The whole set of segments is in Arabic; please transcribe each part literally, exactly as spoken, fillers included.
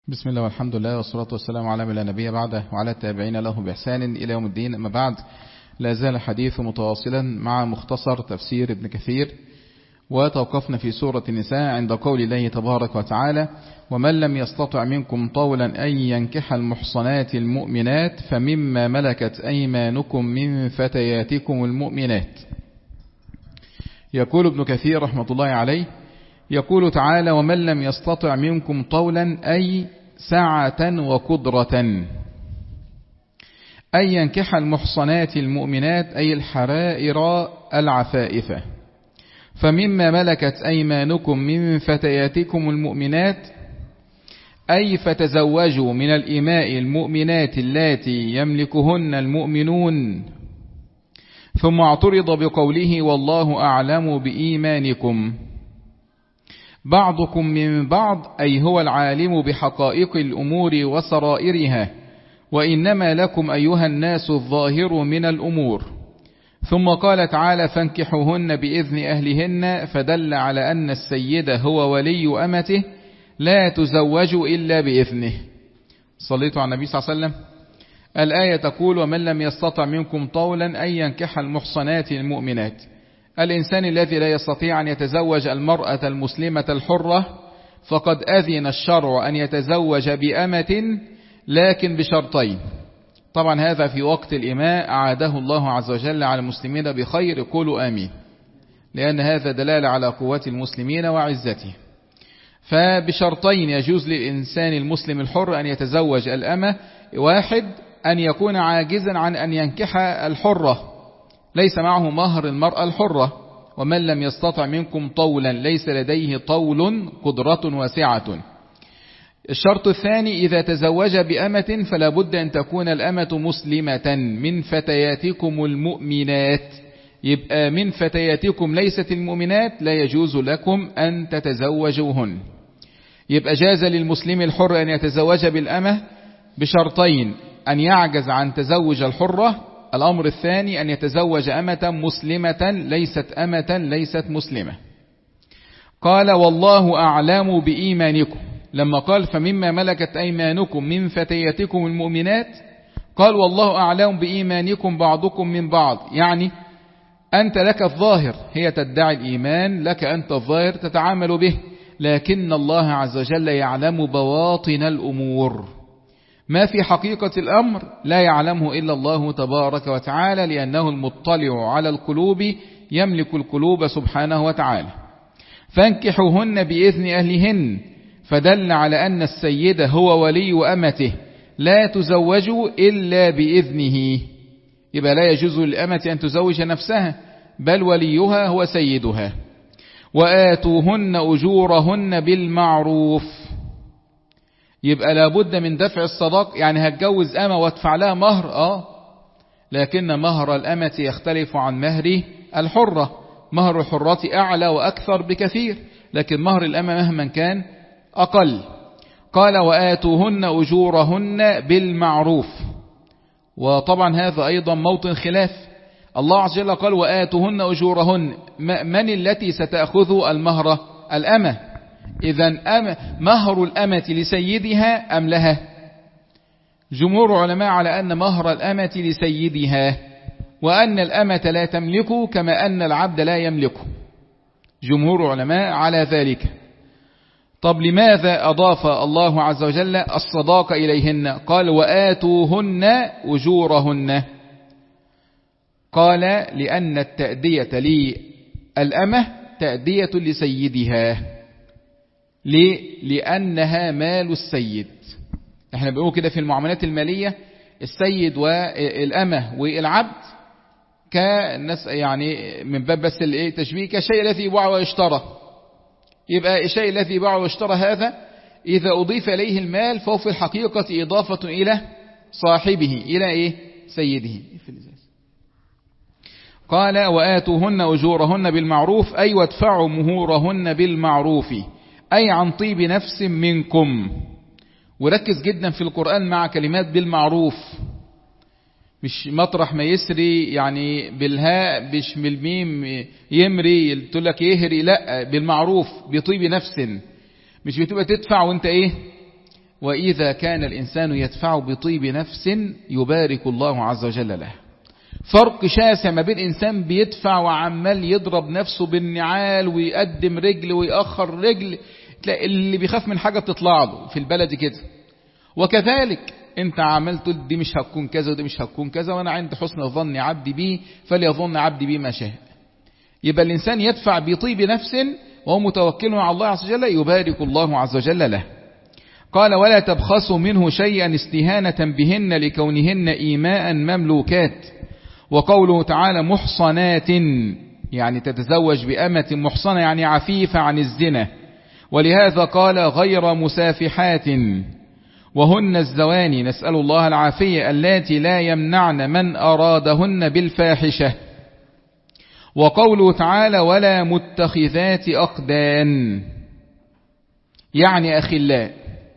بسم الله والحمد لله والصلاة والسلام على من لا نبي بعده وعلى التابعين له بإحسان إلى يوم الدين. أما بعد، لا زال الحديث متواصلا مع مختصر تفسير ابن كثير، وتوقفنا في سورة النساء عند قول الله تبارك وتعالى: ومن لم يستطع منكم طولا أن ينكح المحصنات المؤمنات فمما ملكت أيمانكم من فتياتكم المؤمنات. يقول ابن كثير رحمة الله عليه، يقول تعالى: ومن لم يستطع منكم طولا أي سعة وقدرة أن ينكح المحصنات المؤمنات أي الحرائر العفائفة، فمما ملكت أيمانكم من فتياتكم المؤمنات أي فتزوجوا من الإماء المؤمنات اللاتي يملكهن المؤمنون. ثم اعترض بقوله: والله أعلم بإيمانكم، بعضكم من بعض أي هو العالم بحقائق الأمور وسرائرها، وإنما لكم أيها الناس الظاهر من الأمور. ثم قال تعالى: فانكحوهن بإذن أهلهن، فدل على أن السيد هو ولي أمته لا تزوج إلا بإذنه. صليتوا على النبي صلى الله عليه وسلم. الآية تقول: ومن لم يستطع منكم طولا أن ينكح المحصنات المؤمنات. الإنسان الذي لا يستطيع أن يتزوج المرأة المسلمة الحرة فقد أذن الشرع أن يتزوج بأمة، لكن بشرطين. طبعا هذا في وقت الإماء أعاده الله عز وجل على المسلمين بخير، قولوا آمين، لأن هذا دلالة على قوة المسلمين وعزته. فبشرطين يجوز للإنسان المسلم الحر أن يتزوج الأمة: واحد، أن يكون عاجزا عن أن ينكح الحرة، ليس معه مهر المرأة الحرة. ومن لم يستطع منكم طولا، ليس لديه طول قدرة واسعة. الشرط الثاني: إذا تزوج بأمة فلا بد أن تكون الأمة مسلمة من فتياتكم المؤمنات. يبقى من فتياتكم ليست المؤمنات، لا يجوز لكم أن تتزوجوهن. يبقى جاز للمسلم الحر أن يتزوج بالأمة بشرطين: أن يعجز عن تزوج الحرة. الأمر الثاني أن يتزوج أمة مسلمة ليست أمة ليست مسلمة. قال: والله أعلم بإيمانكم. لما قال فمما ملكت أيمانكم من فتياتكم المؤمنات، قال: والله أعلم بإيمانكم بعضكم من بعض، يعني أنت لك الظاهر، هي تدعي الإيمان، لك أنت الظاهر تتعامل به، لكن الله عز وجل يعلم بواطن الأمور. ما في حقيقة الأمر لا يعلمه إلا الله تبارك وتعالى، لأنه المطلع على القلوب، يملك القلوب سبحانه وتعالى. فانكحوهن بإذن أهلهن، فدل على أن السيد هو ولي أمته لا تزوج إلا بإذنه. يبقى لا يجوز للأمة أن تزوج نفسها، بل وليها هو سيدها. وآتوهن أجورهن بالمعروف. يبقى لابد من دفع الصداق، يعني هتجوز أمة وادفع لها مهر، آه لكن مهر الأمة يختلف عن مهر الحرة. مهر الحرة أعلى وأكثر بكثير، لكن مهر الأمة مهما كان أقل. قال: وآتوهن أجورهن بالمعروف. وطبعا هذا أيضا موطن خلاف. الله عز وجل قال: وآتوهن أجورهن، من التي ستأخذ المهر؟ الأمة. إذن مهر الأمة لسيدها أم لها؟ جمهور علماء على أن مهر الأمة لسيدها، وأن الأمة لا تملكه كما أن العبد لا يملكه. جمهور علماء على ذلك. طب لماذا أضاف الله عز وجل الصداق إليهن؟ قال: وآتوهن أجورهن. قال: لأن التأدية للأمة تأدية لسيدها. ليه؟ لأنها مال السيد. احنا بنقول كده في المعاملات المالية: السيد والأمة والعبد كالناس، يعني من باب بس التشبيه، كالشيء الذي يباع ويشترى. يبقى الشيء الذي يباع ويشترى هذا إذا أضيف إليه المال فهو في الحقيقة إضافة إلى صاحبه، إلى إيه؟ سيده. قال: وآتوهن أجورهن بالمعروف، أي وادفعوا مهورهن بالمعروف، أي عن طيب نفس منكم. وركز جدا في القرآن مع كلمات بالمعروف، مش مطرح ما يسري يعني بالهاء، مش بالميم يمري تقول لك يهري، لا، بالمعروف بطيب نفس. مش بتبقى تدفع وانت ايه وإذا كان الإنسان يدفع بطيب نفس يبارك الله عز وجل له. فرق شاسع ما بين إنسان بيدفع وعمال يضرب نفسه بالنعال ويقدم رجل ويأخر رجل، تلاقي اللي بيخاف من حاجة بتطلع له في البلد كده. وكذلك انت عملت دي مش هتكون كذا ودي مش هتكون كذا، وانا عند حسن ظن عبدي بي فليظن عبدي بي ما شاء. يبقى الإنسان يدفع بطيب نفس وهو متوكل على الله عز وجل يبارك الله عز وجل له. قال ولا تبخسوا منه شيئا استهانة بهن لكونهن إيماء مملوكات. وقوله تعالى محصنات يعني تتزوج بأمة محصنة يعني عفيفة عن الزنا، ولهذا قال غير مسافحات، وهن الزواني نسأل الله العافية اللاتي لا يمنعن من أرادهن بالفاحشة. وقوله تعالى ولا متخذات أخدان يعني أخلاء.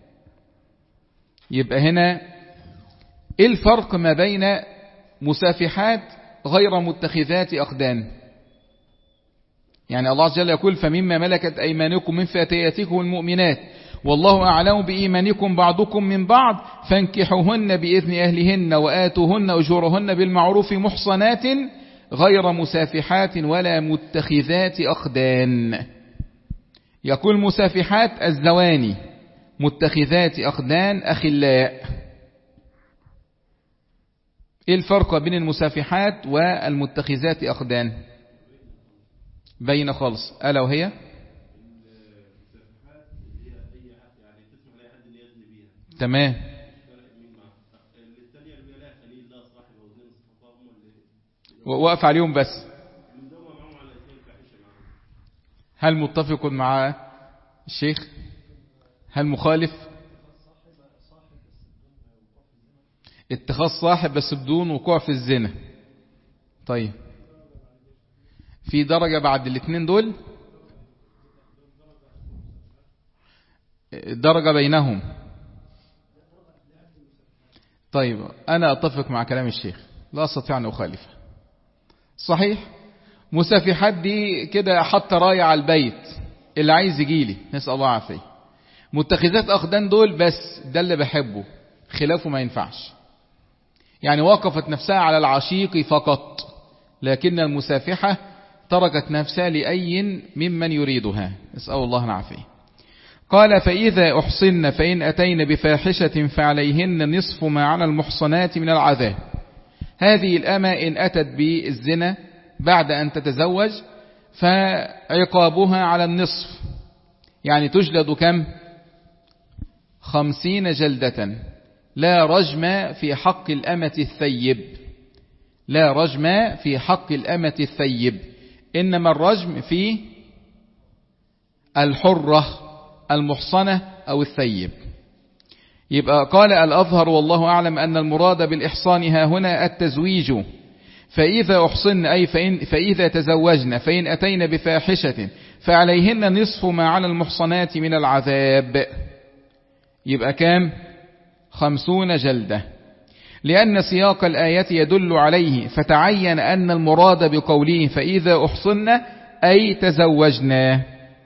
يبقى هنا إيه الفرق ما بين مسافحات غير متخذات أخدان؟ يعني الله عز وجل يقول فمما ملكت أيمانكم من فتياتكم المؤمنات والله أعلم بإيمانكم بعضكم من بعض فانكحوهن بإذن أهلهن وآتوهن أجورهن بالمعروف محصنات غير مسافحات ولا متخذات أخدان. يقول مسافحات الزواني، متخذات أخدان أخلاء. إيه الفرق بين المسافحات والمتخذات أخدان؟ بين خالص. ألا وهي تمام وقف عليهم بس. هل متفق مع الشيخ؟ هل مخالف؟ اتخاذ صاحب بس بدون وقوع في الزنا. طيب في درجة بعد الاثنين دول، درجة بينهم. طيب أنا أتفق مع كلام الشيخ لا أستطيع أن أخالفه. صحيح مسافحات دي كده حط راية على البيت اللي عايز يجيلي نسأل الله عافية. متخذات أخدان دول بس ده اللي بحبه، خلافه ما ينفعش. يعني وقفت نفسها على العشيق فقط، لكن المسافحة تركت نفسها لأي ممن يريدها نسأل الله العافية. قال فإذا أحصن فإن أتين بفاحشة فعليهن نصف ما على المحصنات من العذاب. هذه الأمة إن أتت بالزنا بعد أن تتزوج فعقابها على النصف، يعني تجلد كم؟ خمسين جلدة. لا رجم في حق الأمة الثيب، لا رجم في حق الأمة الثيب، إنما الرجم في الحرة المحصنة أو الثيب. يبقى قال الأظهر والله أعلم أن المراد بالإحصان ها هنا التزويج. فإذا أحصن أي فإن فإذا تزوجن فإن أتين بفاحشة فعليهن نصف ما على المحصنات من العذاب. يبقى كام؟ خمسون جلدة، لأن سياق الآية يدل عليه، فتعين أن المراد بقوله فإذا أحصن أي تزوجنا.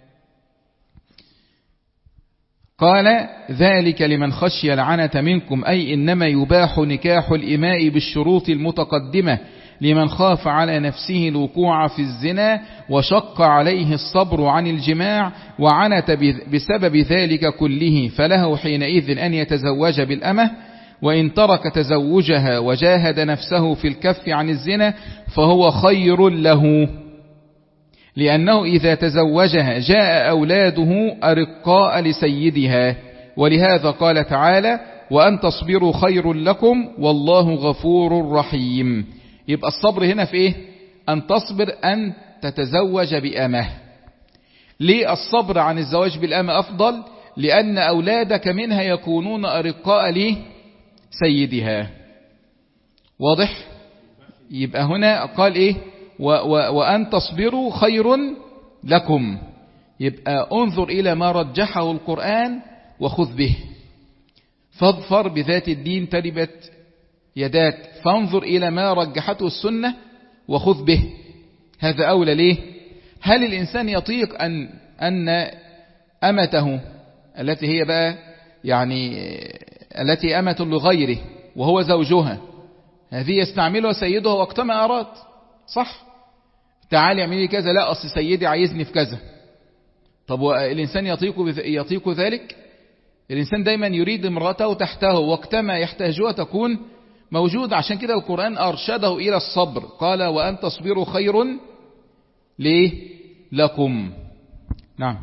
قال ذلك لمن خشي العنة منكم، أي إنما يباح نكاح الإماء بالشروط المتقدمة لمن خاف على نفسه الوقوع في الزنا وشق عليه الصبر عن الجماع وعنت بسبب ذلك كله، فله حينئذ أن يتزوج بالأمة. وإن ترك تزوجها وجاهد نفسه في الكف عن الزنا فهو خير له، لأنه إذا تزوجها جاء أولاده أرقاء لسيدها. ولهذا قال تعالى وأن تصبروا خير لكم والله غفور رحيم. يبقى الصبر هنا في إيه؟ أن تصبر أن تتزوج بأمه. ليه الصبر عن الزواج بالأمه أفضل؟ لأن أولادك منها يكونون أرقاء لسيدها. واضح؟ يبقى هنا قال إيه؟ و و وأن تصبروا خير لكم. يبقى انظر إلى ما رجحه القرآن وخذ به. فاظفر بذات الدين تربت يداك، فانظر إلى ما رجحته السنة وخذ به. هذا أولى. ليه؟ هل الإنسان يطيق أن أن أمته التي هي بقى يعني التي أمة لغيره وهو زوجها، هذه يستعملها سيدها وقتما أراد، صح؟ تعالي اعملي كذا، لا أصل سيدي عايزني في كذا. طب والإنسان يطيق, يطيق ذلك؟ الإنسان دايما يريد امرأته تحته وقتما يحتاجها تكون موجود. عشان كده القرآن أرشده إلى الصبر، قال وأن تصبروا خير ليه لكم. نعم.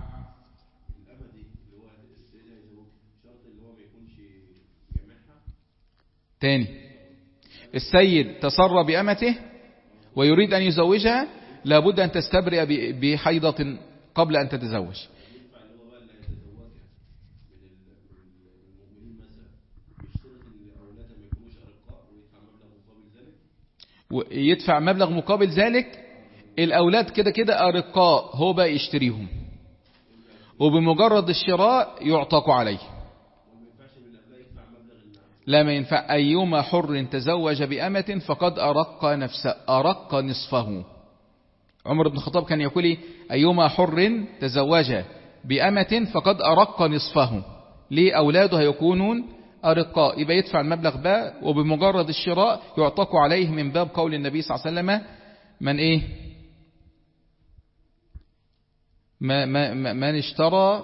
تاني، السيد تسرى بأمته ويريد أن يزوجها، لابد أن تستبرئ بحيضة قبل أن تتزوج. ويدفع مبلغ مقابل ذلك. الأولاد كده كده أرقاء، هو بقى يشتريهم، وبمجرد الشراء يعتق عليه. لا ما ينفع. أيما حر تزوج بأمة فقد أرق نفسه، أرق نصفه. عمر بن الخطاب كان يقول أيما حر تزوج بأمة فقد أرق نصفه، ليه؟ أولاده هيكونون أرقاء، يبقى يدفع المبلغ بقى، وبمجرد الشراء يعتق عليه، من باب قول النبي صلى الله عليه وسلم من إيه ما ما من اشترى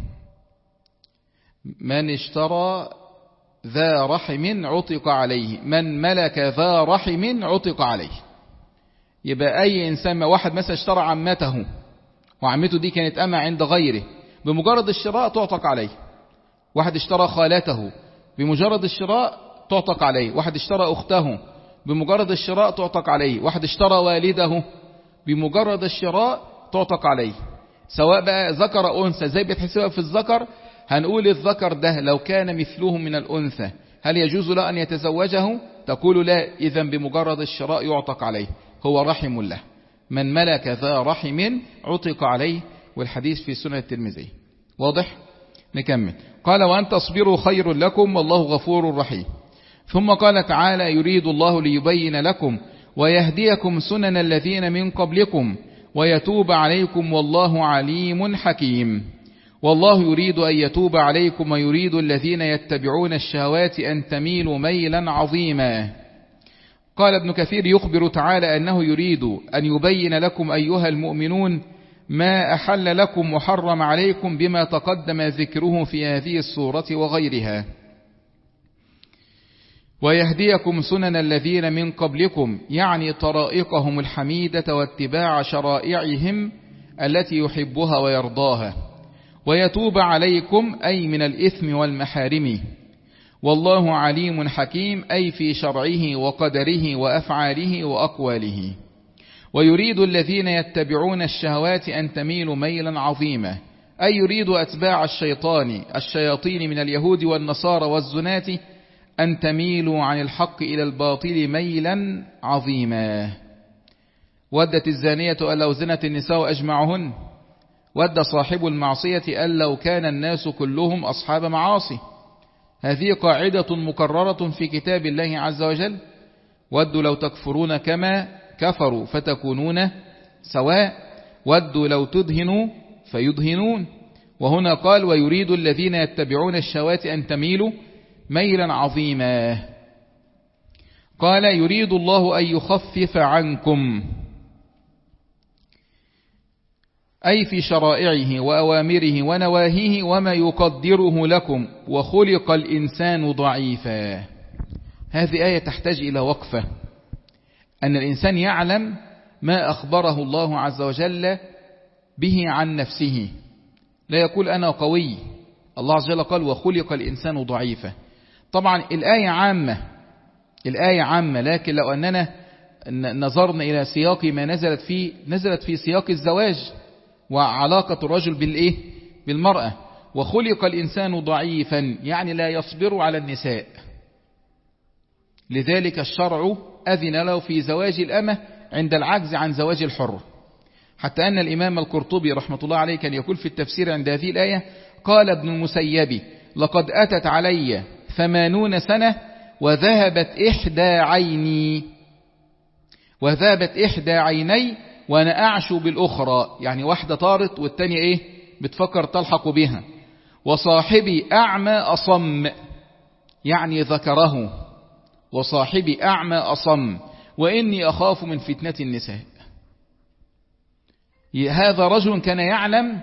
من اشترى ذا رحم عتق عليه، من ملك ذا رحم عتق عليه. يبقى أي إنسان، ما واحد مثلا اشترى عمته وعمته دي كانت أمة عند غيره، بمجرد الشراء تعتق عليه. واحد اشترى خالته، بمجرد الشراء تعتق عليه. واحد اشترى أخته، بمجرد الشراء تعتق عليه. واحد اشترى والده، بمجرد الشراء تعتق عليه. سواء بقى ذكر أو أنثى. زي بتحسبها في الذكر، هنقول الذكر ده لو كان مثله من الأنثى هل يجوز له أن يتزوجه؟ تقول لا، إذا بمجرد الشراء يعتق عليه، هو رحم له. من ملك ذا رحم عتق عليه، والحديث في سنة الترمذي. واضح؟ نكمل. قال وأن تصبروا خير لكم والله غفور رحيم. ثم قال تعالى يريد الله ليبين لكم ويهديكم سنن الذين من قبلكم ويتوب عليكم والله عليم حكيم. والله يريد أن يتوب عليكم ويريد الذين يتبعون الشهوات أن تميلوا ميلا عظيما. قال ابن كثير يخبر تعالى أنه يريد أن يبين لكم أيها المؤمنون ما أحل لكم وحرم عليكم بما تقدم ذكره في هذه السورة وغيرها، ويهديكم سنن الذين من قبلكم، يعني طرائقهم الحميدة واتباع شرائعهم التي يحبها ويرضاها، ويتوب عليكم أي من الإثم والمحارم. والله عليم حكيم أي في شرعه وقدره وأفعاله وأقواله. ويريد الذين يتبعون الشهوات أن تميلوا ميلا عظيما، أي يريد أتباع الشيطان الشياطين من اليهود والنصارى والزنات أن تميلوا عن الحق إلى الباطل ميلا عظيما. ودت الزانية أن لو زنت النساء أجمعهن، ود صاحب المعصية أن لو كان الناس كلهم أصحاب معاصي. هذه قاعدة مكررة في كتاب الله عز وجل. ودوا لو تكفرون كما كفروا فتكونون سواء، ودوا لو تدهنوا فيدهنون. وهنا قال ويريد الذين يتبعون الشهوات أن تميلوا ميلا عظيما. قال يريد الله أن يخفف عنكم، أي في شرائعه وأوامره ونواهيه وما يقدره لكم، وخلق الإنسان ضعيفا. هذه آية تحتاج إلى وقفة، أن الإنسان يعلم ما أخبره الله عز وجل به عن نفسه، لا يقول أنا قوي. الله عز وجل قال وخلق الإنسان ضعيفا. طبعا الآية عامة، الآية عامة، لكن لو أننا نظرنا إلى سياق ما نزلت فيه، نزلت في سياق الزواج وعلاقة الرجل بالإيه؟ بالمرأة. وخلق الإنسان ضعيفا يعني لا يصبر على النساء، لذلك الشرع أذن له في زواج الأمة عند العجز عن زواج الحر. حتى أن الإمام القرطبي رحمة الله عليه كان يقول في التفسير عند هذه الآية قال ابن المسيب لقد أتت علي ثمانون سنة وذهبت إحدى عيني وذهبت إحدى عيني وأنا أعشو بالأخرى، يعني واحدة طارت والتانية إيه بتفكر تلحق بها. وصاحبي أعمى أصم، يعني ذكره، وصاحبي أعمى أصم وإني أخاف من فتنة النساء. هذا رجل كان يعلم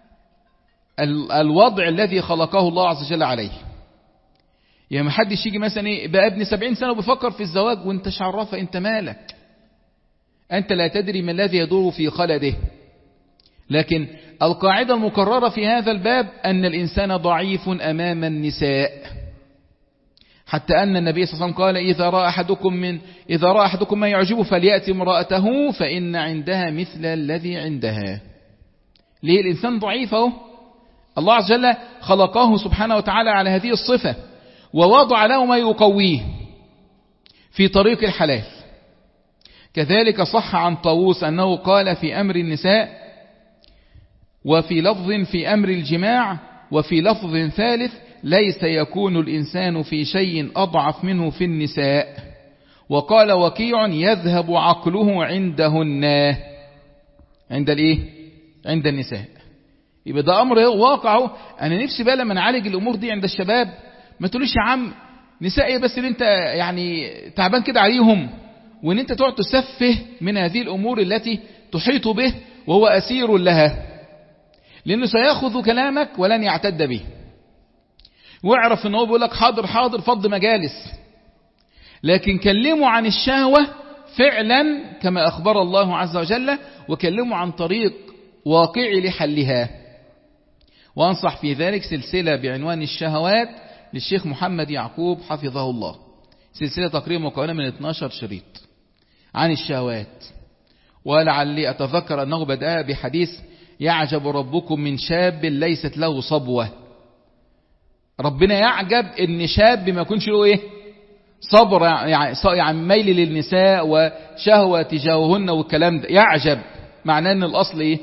الوضع الذي خلقه الله عز وجل عليه. يعني ما حدش يجي مثلا ايه بقى ابن سبعين سنة وبيفكر في الزواج وانت شعرفة، انت مالك، انت لا تدري ما الذي يدور في خلده. لكن القاعدة المكررة في هذا الباب أن الإنسان ضعيف أمام النساء، حتى أن النبي صلى الله عليه وسلم قال إذا رأى أحدكم من إذا رأى أحدكم ما يعجبه فليأتي امرأته فإن عندها مثل الذي عندها. ليه؟ الإنسان ضعيف اهو، الله عز وجل خلقه سبحانه وتعالى على هذه الصفة ووضع له ما يقويه في طريق الحلال. كذلك صح عن طاووس أنه قال في أمر النساء وفي لفظ في أمر الجماع وفي لفظ ثالث ليس يكون الإنسان في شيء أضعف منه في النساء. وقال وكيع يذهب عقله عندهن، عند الإيه؟ عند النساء. يبقى ده أمر واقعه. أنا نفسي بقى لما نعالج الأمور دي عند الشباب ما تقولوش يا عم نساء إيه بس اللي أنت يعني تعبان كده عليهم، وإن أنت تقعد تسفه من هذه الأمور التي تحيط به وهو أسير لها، لأنه سيأخذ كلامك ولن يعتد به. واعرف أنه بيقول لك حاضر حاضر فض مجالس، لكن كلموا عن الشهوة فعلا كما أخبر الله عز وجل، وكلموا عن طريق واقعي لحلها. وأنصح في ذلك سلسلة بعنوان الشهوات للشيخ محمد يعقوب حفظه الله، سلسلة تقريبا مكونة من اثناشر شريط عن الشهوات. ولعلي أتذكر أنه بدأ بحديث يعجب ربكم من شاب ليست له صبوة. ربنا يعجب ان شاب ما يكونش له ايه صبر، يعني يعني ميل للنساء وشهوة تجاههن والكلام ده، يعجب معناه ان الاصل ايه.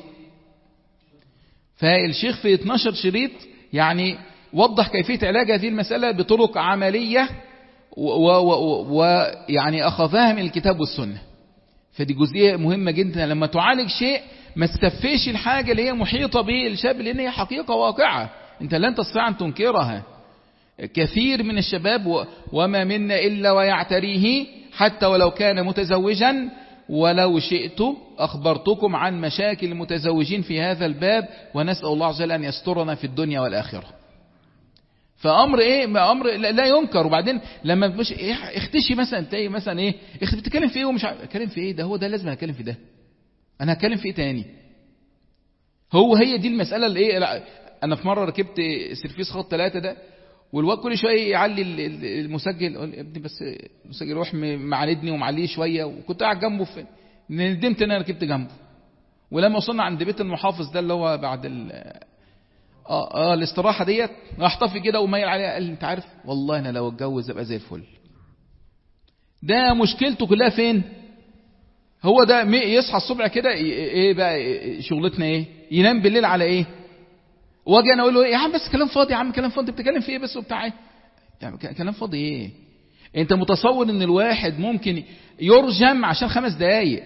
فالشيخ في اثناشر شريط يعني وضح كيفية علاج هذه المسألة بطرق عملية ويعني اخذها من الكتاب والسنة. فدي جزئية مهمة جدا لما تعالج شيء، ما تستفيش الحاجة اللي هي محيطة به الشاب، لأن هي حقيقة واقعة أنت لن تستطيع أن تنكرها. كثير من الشباب وما منا إلا ويعتريه حتى ولو كان متزوجا، ولو شئت أخبرتكم عن مشاكل المتزوجين في هذا الباب، ونسأل الله عز وجل أن يسترنا في الدنيا والآخرة. فأمر إيه؟ أمر لا ينكر. وبعدين لما مش اختشي مثلا تلاقي مثلا إيه بتتكلم في إيه ومش عارف أتكلم في إيه، ده هو ده لازم أتكلم في ده، أنا هتكلم في إيه تاني؟ هو هي دي المسألة اللي إيه. أنا في مرة ركبت سيرفيس خط ثلاثة ده، والواد كل شوية يعلي المسجل، يقول يا ابني بس المسجل روح معاندني ومعليه شوية، وكنت قاعد جنبه في ندمت إن أنا ركبت جنبه. ولما وصلنا عند بيت المحافظ ده اللي هو بعد ال آه, آه الاستراحة ديت، احتفي كده وميل عليها، قال لي أنت عارف والله أنا لو اتجوز أبقى زي الفل. ده مشكلته كلها فين؟ هو ده يصحى الصبح كده ايه بقى شغلتنا ايه؟ ينام بالليل على ايه؟ واجي انا اقول له يا عم بس كلام فاضي، يا عم كلام فاضي، بتتكلم في ايه بس وبتاع ايه؟ يعني كلام فاضي ايه؟ انت متصور ان الواحد ممكن يرجم عشان خمس دقايق،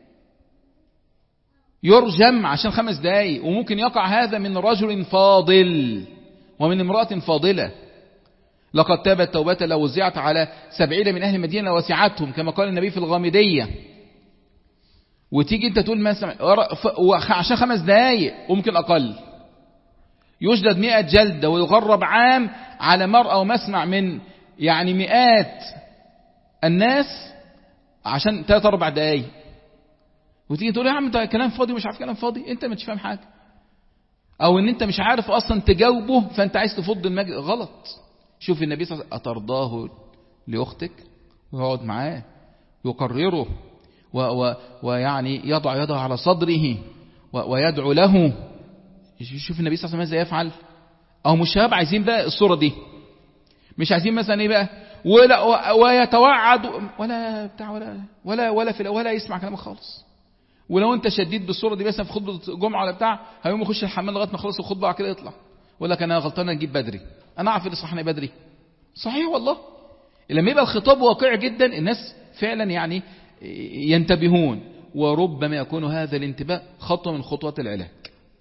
يرجم عشان خمس دقايق، وممكن يقع هذا من رجل فاضل ومن امرأة فاضلة. لقد تابت توبة لو وزعت على سبعين من اهل المدينة لوسعتهم كما قال النبي في الغامدية. وتيجي انت تقول مثلا عشان خمس دقايق وممكن اقل، يجلد مئة جلدة ويغرب عام على مرأة ومسمع من يعني مئات الناس عشان ثلاث اربع دقايق. وتيجي تقول يا عم ده كلام فاضي ومش عارف كلام فاضي، انت مش فاهم حاجة، او ان انت مش عارف اصلا تجاوبه فانت عايز تفض المجد. غلط. شوف النبي صلى الله عليه وسلم أترضاه لأختك، ويقعد معاه يقرره ويعني يضع يده على صدره ويدعو له. شوف النبي صلى الله عليه وسلم ماذا يفعل. او مش شباب عايزين بقى الصورة دي، مش عايزين مثلا ايه بقى ولا ويتوعد ولا بتاع ولا ولا ولا في ولا يسمع كلامك خالص. ولو انت شديد بالصورة دي مثلا في خطبة جمعة ولا بتاع، هيقوم يخش الحمام لغايه ما يخلص الخطبة كده يطلع ويقول لك انا غلطان اجيب بدري، انا اعرف اللي صحني بدري. صحيح والله. لما يبقى الخطاب واقعي جدا الناس فعلا يعني ينتبهون، وربما يكون هذا الانتباه خطوة من خطوات العلاج.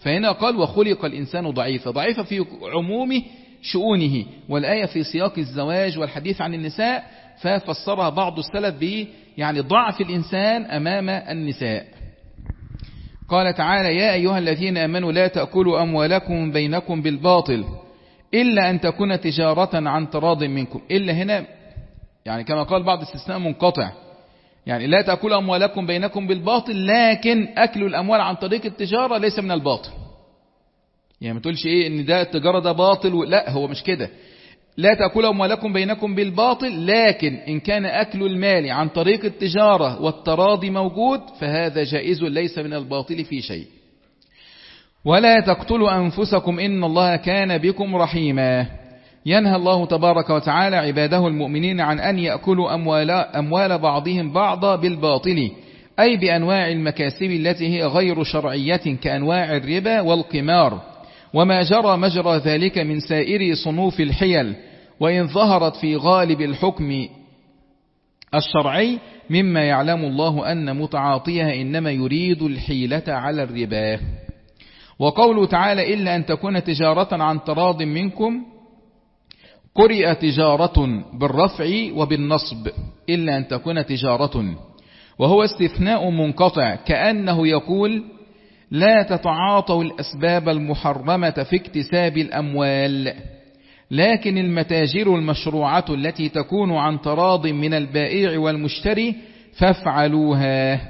فهنا قال وخلق الإنسان ضعيفا، ضعيفا في عموم شؤونه، والآية في سياق الزواج والحديث عن النساء، ففسرها بعض السلف ب يعني ضعف الإنسان أمام النساء. قال تعالى يا أيها الذين آمنوا لا تأكلوا أموالكم بينكم بالباطل إلا أن تكون تجارة عن تراض منكم. إلا هنا يعني كما قال بعض استثناء منقطع، يعني لا تأكلوا أموالكم بينكم بالباطل، لكن أكل الأموال عن طريق التجارة ليس من الباطل. يعني ما تقولش إيه إن ده التجارة ده باطل، لا هو مش كده. لا تأكلوا أموالكم بينكم بالباطل، لكن إن كان أكل المال عن طريق التجارة والتراضي موجود فهذا جائز ليس من الباطل في شيء. ولا تقتلوا أنفسكم إن الله كان بكم رحيما. ينهى الله تبارك وتعالى عباده المؤمنين عن أن يأكلوا أموال, أموال بعضهم بعضا بالباطل، أي بأنواع المكاسب التي هي غير شرعية كأنواع الربا والقمار وما جرى مجرى ذلك من سائر صنوف الحيل، وإن ظهرت في غالب الحكم الشرعي مما يعلم الله أن متعاطيها إنما يريد الحيلة على الربا. وقوله تعالى إلا أن تكون تجارة عن تراض منكم، قرئ تجارة بالرفع وبالنصب إلا أن تكون تجارة، وهو استثناء منقطع كأنه يقول لا تتعاطوا الأسباب المحرمة في اكتساب الأموال، لكن المتاجر المشروعة التي تكون عن تراض من البائع والمشتري فافعلوها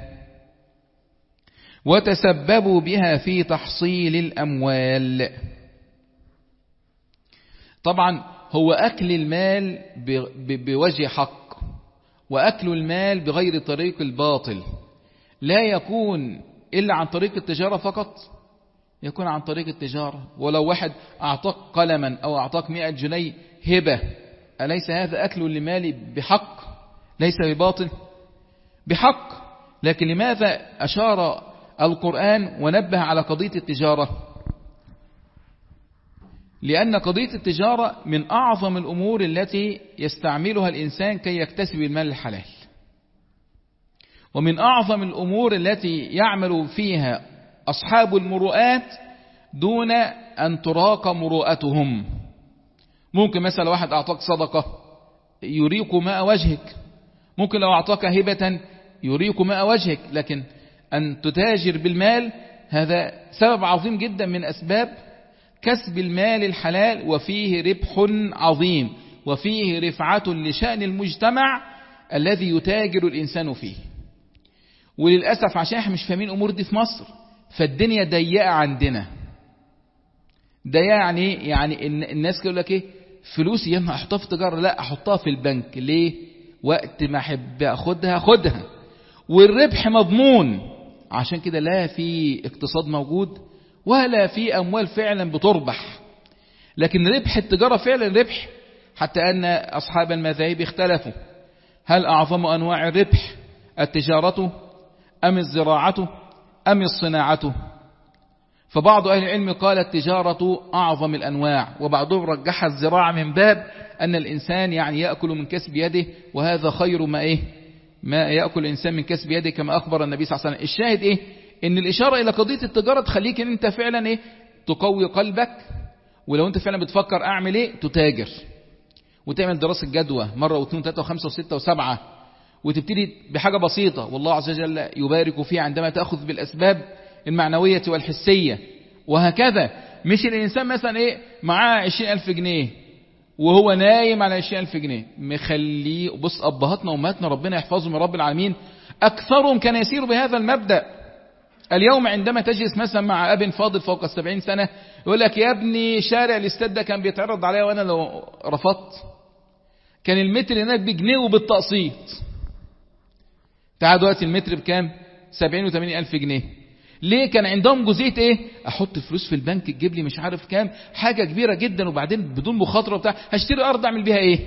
وتسببوا بها في تحصيل الأموال. طبعا هو أكل المال بوجه حق وأكل المال بغير طريق الباطل لا يكون إلا عن طريق التجارة فقط، يكون عن طريق التجارة. ولو واحد أعطاك قلما أو أعطاك مئة جنيه هبة، أليس هذا أكل لمال بحق؟ ليس بباطل، بحق. لكن لماذا أشار القرآن ونبه على قضية التجارة؟ لأن قضية التجارة من أعظم الأمور التي يستعملها الإنسان كي يكتسب المال الحلال، ومن أعظم الأمور التي يعمل فيها أصحاب المروءات دون أن تراق مروءتهم. ممكن مثلا واحد أعطاك صدقة يريق ماء وجهك، ممكن لو أعطاك هبة يريق ماء وجهك، لكن أن تتاجر بالمال هذا سبب عظيم جدا من أسباب كسب المال الحلال، وفيه ربح عظيم وفيه رفعة لشأن المجتمع الذي يتاجر الإنسان فيه. وللأسف عشان احنا مش فاهمين الأمور دي في مصر، فالدنيا ضيقة عندنا. ده يعني يعني الناس يقول لك ايه فلوسي ينها احطها في تجارة، لا احطها في البنك. ليه؟ وقت ما احب اخدها اخدها والربح مضمون. عشان كده لا في اقتصاد موجود ولا في اموال فعلا بتربح. لكن ربح التجارة فعلا ربح، حتى ان اصحاب المذاهب اختلفوا هل اعظم انواع الربح التجارة ام الزراعة ام الصناعة؟ فبعض أهل العلم قال التجارة أعظم الأنواع، وبعضهم رجح الزراعة من باب أن الإنسان يعني يأكل من كسب يده، وهذا خير ما إيه ما يأكل الإنسان من كسب يده كما أخبر النبي صلى الله عليه وسلم. الشاهد إيه؟ إن الإشارة إلى قضية التجارة تخليك إن أنت فعلا إيه تقوي قلبك، ولو أنت فعلا بتفكر أعمل إيه تتاجر وتعمل دراسة جدوى مرة واثنين وثلاثة وخمسة وستة وسبعة، وتبتدي بحاجة بسيطة والله عز وجل يبارك فيها عندما تأخذ بالأسباب المعنوية والحسية. وهكذا مش الإنسان مثلا إيه معاه عشرين ألف جنيه وهو نايم على عشرين ألف جنيه مخليه. بص أبهاتنا وأمهاتنا ربنا يحفظهم يا رب العالمين أكثرهم كان يسير بهذا المبدأ. اليوم عندما تجلس مثلا مع أب فاضل فوق السبعين سنة يقول لك يا ابني شارع الاستاد ده كان بيتعرض عليا وأنا لو رفضت كان المتر هناك بجنيه وبالتقسيط. تعال دلوقتي المتر بكام؟ سبعين وثمانين ألف جنيه. ليه؟ كان عندهم جزئية ايه؟ احط فلوس في البنك تجيب لي مش عارف كام، حاجة كبيرة جدا، وبعدين بدون مخاطرة بتاع هشتري ارض اعمل بيها ايه؟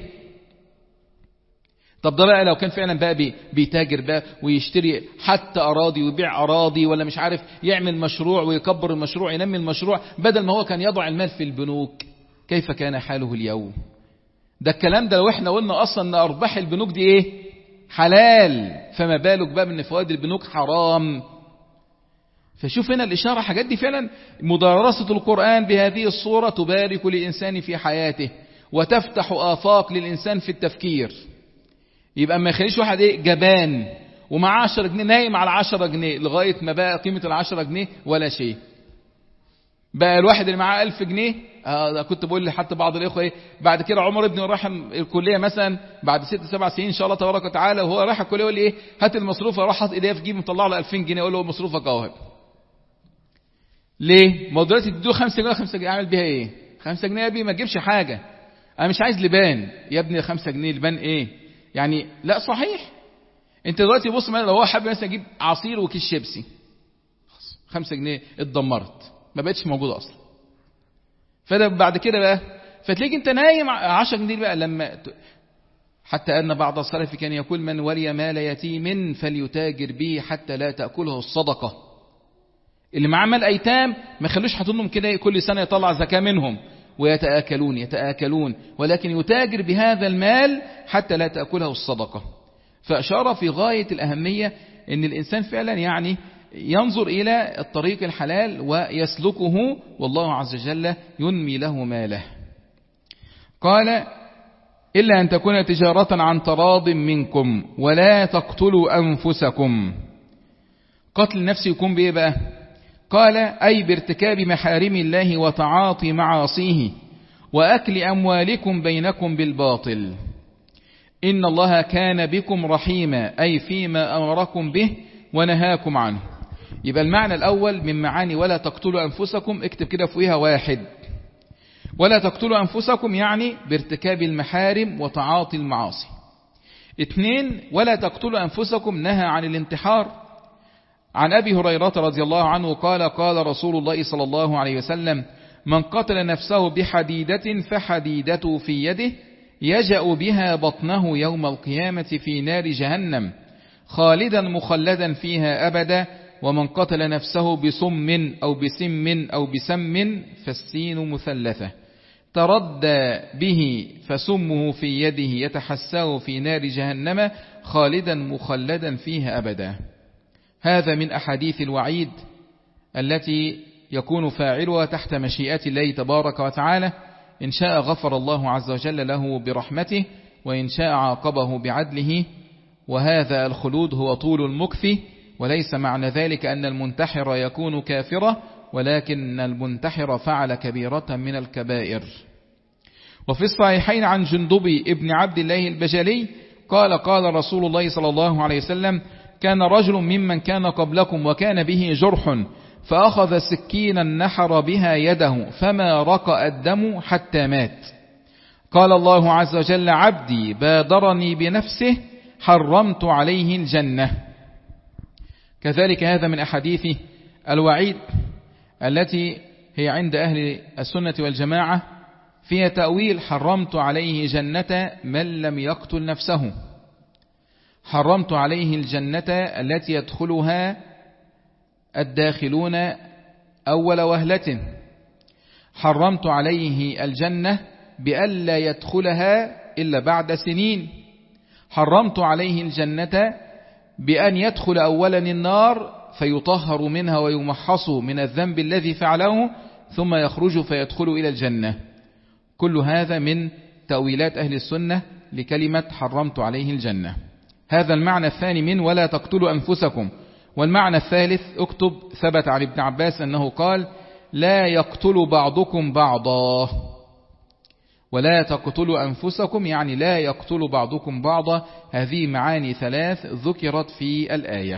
طب ده بقى لو كان فعلا بقى بي بيتاجر بقى ويشتري حتى اراضي ويبيع اراضي ولا مش عارف يعمل مشروع ويكبر المشروع ينمي المشروع بدل ما هو كان يضع المال في البنوك، كيف كان حاله اليوم؟ ده الكلام ده لو احنا قلنا اصلا ان ارباح البنوك دي ايه؟ حلال، فما بالك بقى ان فوائد البنوك حرام. فشوف هنا الإشارة، حاجات دي فعلا مدارسة القرآن بهذه الصورة تبارك للإنسان في حياته وتفتح آفاق للإنسان في التفكير. يبقى ما يخليش واحد ايه جبان ومعاه عشرة جنيه نايم على عشرة جنيه لغاية ما بقى قيمة العشرة جنيه ولا شيء. بقى الواحد اللي معاه ألف جنيه، آه كنت بقول حتى بعض الإخوة ايه بعد كده عمر ابني راح الكلية مثلا بعد ست سبع سنين إن شاء الله تبارك وتعالى، وهو راح الكلية يقول لي ايه هات المصروف، راح حاطط ايديه في جيبه مطلع له ألفين جنيه، اقول له مصروفك اهو. ليه؟ ما هو دلوقتي تديه خمسة جنيه، خمسة جنيه اعمل بيها ايه؟ خمسة جنيه يا ابني ما تجيبش حاجة. انا مش عايز لبان يا ابني، خمسة جنيه لبان ايه؟ يعني لا صحيح. انت دلوقتي بص لو هو حابب مثلا يجيب عصير وكيس شيبسي، خمسة جنيه اتدمرت ما بقتش موجودة اصلا. فده بعد كده بقى فتلاقيك انت نايم عشرة جنيه بقى. لما حتى ان بعض السلف كان يقول من ولي مال يتيم فليتاجر به حتى لا تأكله الصدقة. اللي معاه مال ايتام ما خلوش حاطينهم كده كل سنة يطلع زكاة منهم ويتآكلون يتآكلون، ولكن يتاجر بهذا المال حتى لا تأكله الصدقة. فأشار في غاية الأهمية أن الإنسان فعلا يعني ينظر إلى الطريق الحلال ويسلكه، والله عز وجل ينمي له ماله. قال إلا أن تكون تجارة عن تراض منكم ولا تقتلوا أنفسكم. قتل النفس يكون بإيه بقى؟ قال أي بارتكاب محارم الله وتعاطي معاصيه وأكل أموالكم بينكم بالباطل، إن الله كان بكم رحيما، أي فيما أمركم به ونهاكم عنه. يبقى المعنى الأول من معاني ولا تقتلوا أنفسكم، اكتب كده فوقها واحد، ولا تقتلوا أنفسكم يعني بارتكاب المحارم وتعاطي المعاصي. اثنين، ولا تقتلوا أنفسكم نهى عن الانتحار. عن أبي هريرة رضي الله عنه قال قال رسول الله صلى الله عليه وسلم من قتل نفسه بحديدة فحديدته في يده يجأ بها بطنه يوم القيامة في نار جهنم خالدا مخلدا فيها أبدا، ومن قتل نفسه بصم أو بسم أو بسم فالسين مثلثة تردى به فسمه في يده يتحساه في نار جهنم خالدا مخلدا فيها أبدا. هذا من أحاديث الوعيد التي يكون فاعلها تحت مشيئة الله تبارك وتعالى، إن شاء غفر الله عز وجل له برحمته وإن شاء عاقبه بعدله. وهذا الخلود هو طول المكث، وليس معنى ذلك أن المنتحر يكون كافرا، ولكن المنتحر فعل كبيرة من الكبائر. وفي الصحيحين عن جندب ابن عبد الله البجلي قال قال رسول الله صلى الله عليه وسلم كان رجل ممن كان قبلكم وكان به جرح فأخذ سكينا نحر بها يده فما رقأ الدم حتى مات. قال الله عز وجل عبدي بادرني بنفسه حرمت عليه الجنة. كذلك هذا من أحاديث الوعيد التي هي عند أهل السنة والجماعة فيها تأويل حرمت عليه جنة من لم يقتل نفسه. حرمت عليه الجنة التي يدخلها الداخلون أول وهلة. حرمت عليه الجنة بألا يدخلها إلا بعد سنين. حرمت عليه الجنة بأن يدخل أولا النار فيطهر منها ويمحص من الذنب الذي فعله ثم يخرج فيدخل إلى الجنة. كل هذا من تأويلات أهل السنة لكلمة حرمت عليه الجنة. هذا المعنى الثاني من ولا تقتلوا أنفسكم. والمعنى الثالث اكتب ثبت عن ابن عباس أنه قال لا يقتل بعضكم بعضا. ولا تقتلوا أنفسكم يعني لا يقتل بعضكم بعضا. هذه معاني ثلاث ذكرت في الآية.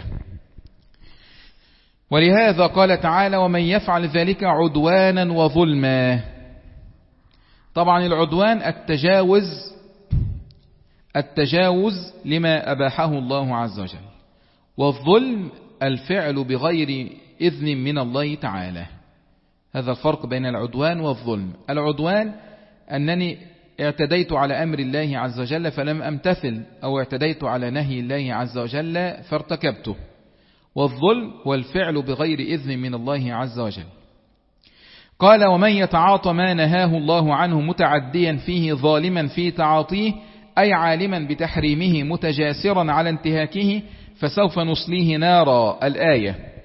ولهذا قال تعالى ومن يفعل ذلك عدوانا وظلما. طبعا العدوان التجاوز التجاوز لما أباحه الله عز وجل، والظلم الفعل بغير إذن من الله تعالى. هذا الفرق بين العدوان والظلم. العدوان أنني اعتديت على أمر الله عز وجل فلم أمتثل، أو اعتديت على نهي الله عز وجل فارتكبته. والظلم هو الفعل بغير إذن من الله عز وجل. قال ومن يتعاطى ما نهاه الله عنه متعديا فيه ظالما في تعاطيه أي عالما بتحريمه متجاسرا على انتهاكه فسوف نصليه نارا. الآية.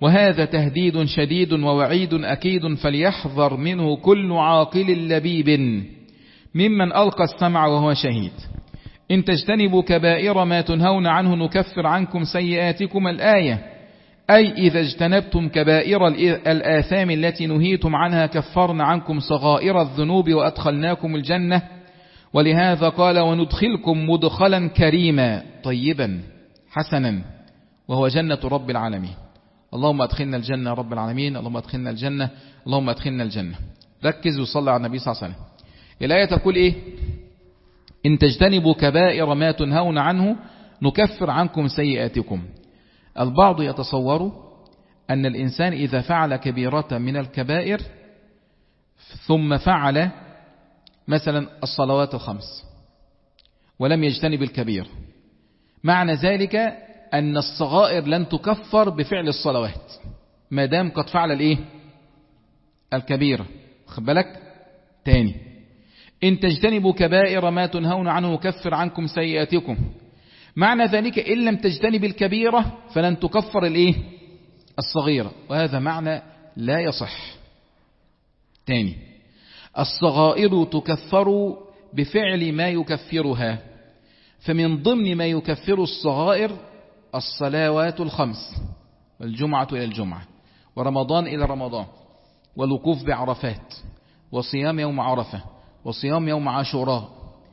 وهذا تهديد شديد ووعيد أكيد فليحذر منه كل عاقل لبيب ممن ألقى السمع وهو شهيد. إن تجتنبوا كبائر ما تنهون عنه نكفر عنكم سيئاتكم الآية، أي إذا اجتنبتم كبائر الآثام التي نهيتم عنها كفرنا عنكم صغائر الذنوب وأدخلناكم الجنة. ولهذا قال وندخلكم مدخلا كريما طيبا حسنا وهو جنة رب العالمين. اللهم أدخلنا الجنة رب العالمين، اللهم أدخلنا الجنة، اللهم أدخلنا الجنة. ركز وصلى على النبي صلى الله عليه وسلم. الآية تقول إيه؟ إن تجتنبوا كبائر ما تنهون عنه نكفر عنكم سيئاتكم. البعض يتصور أن الإنسان إذا فعل كبيرة من الكبائر ثم فعل مثلا الصلوات الخمس ولم يجتنب الكبير، معنى ذلك أن الصغائر لن تكفر بفعل الصلوات ما دام قد فعل الإيه؟ الكبيرة. خد بالك تاني، إن تجتنبوا كبائر ما تنهون عنه نكفر عنكم سيئاتكم، معنى ذلك إن لم تجتنب الكبيرة فلن تكفر الإيه؟ الصغيرة، وهذا معنى لا يصح. تاني، الصغائر تكفر بفعل ما يكفرها، فمن ضمن ما يكفر الصغائر الصلوات الخمس والجمعة إلى الجمعة ورمضان إلى رمضان والوقوف بعرفات وصيام يوم عرفة وصيام يوم عاشوراء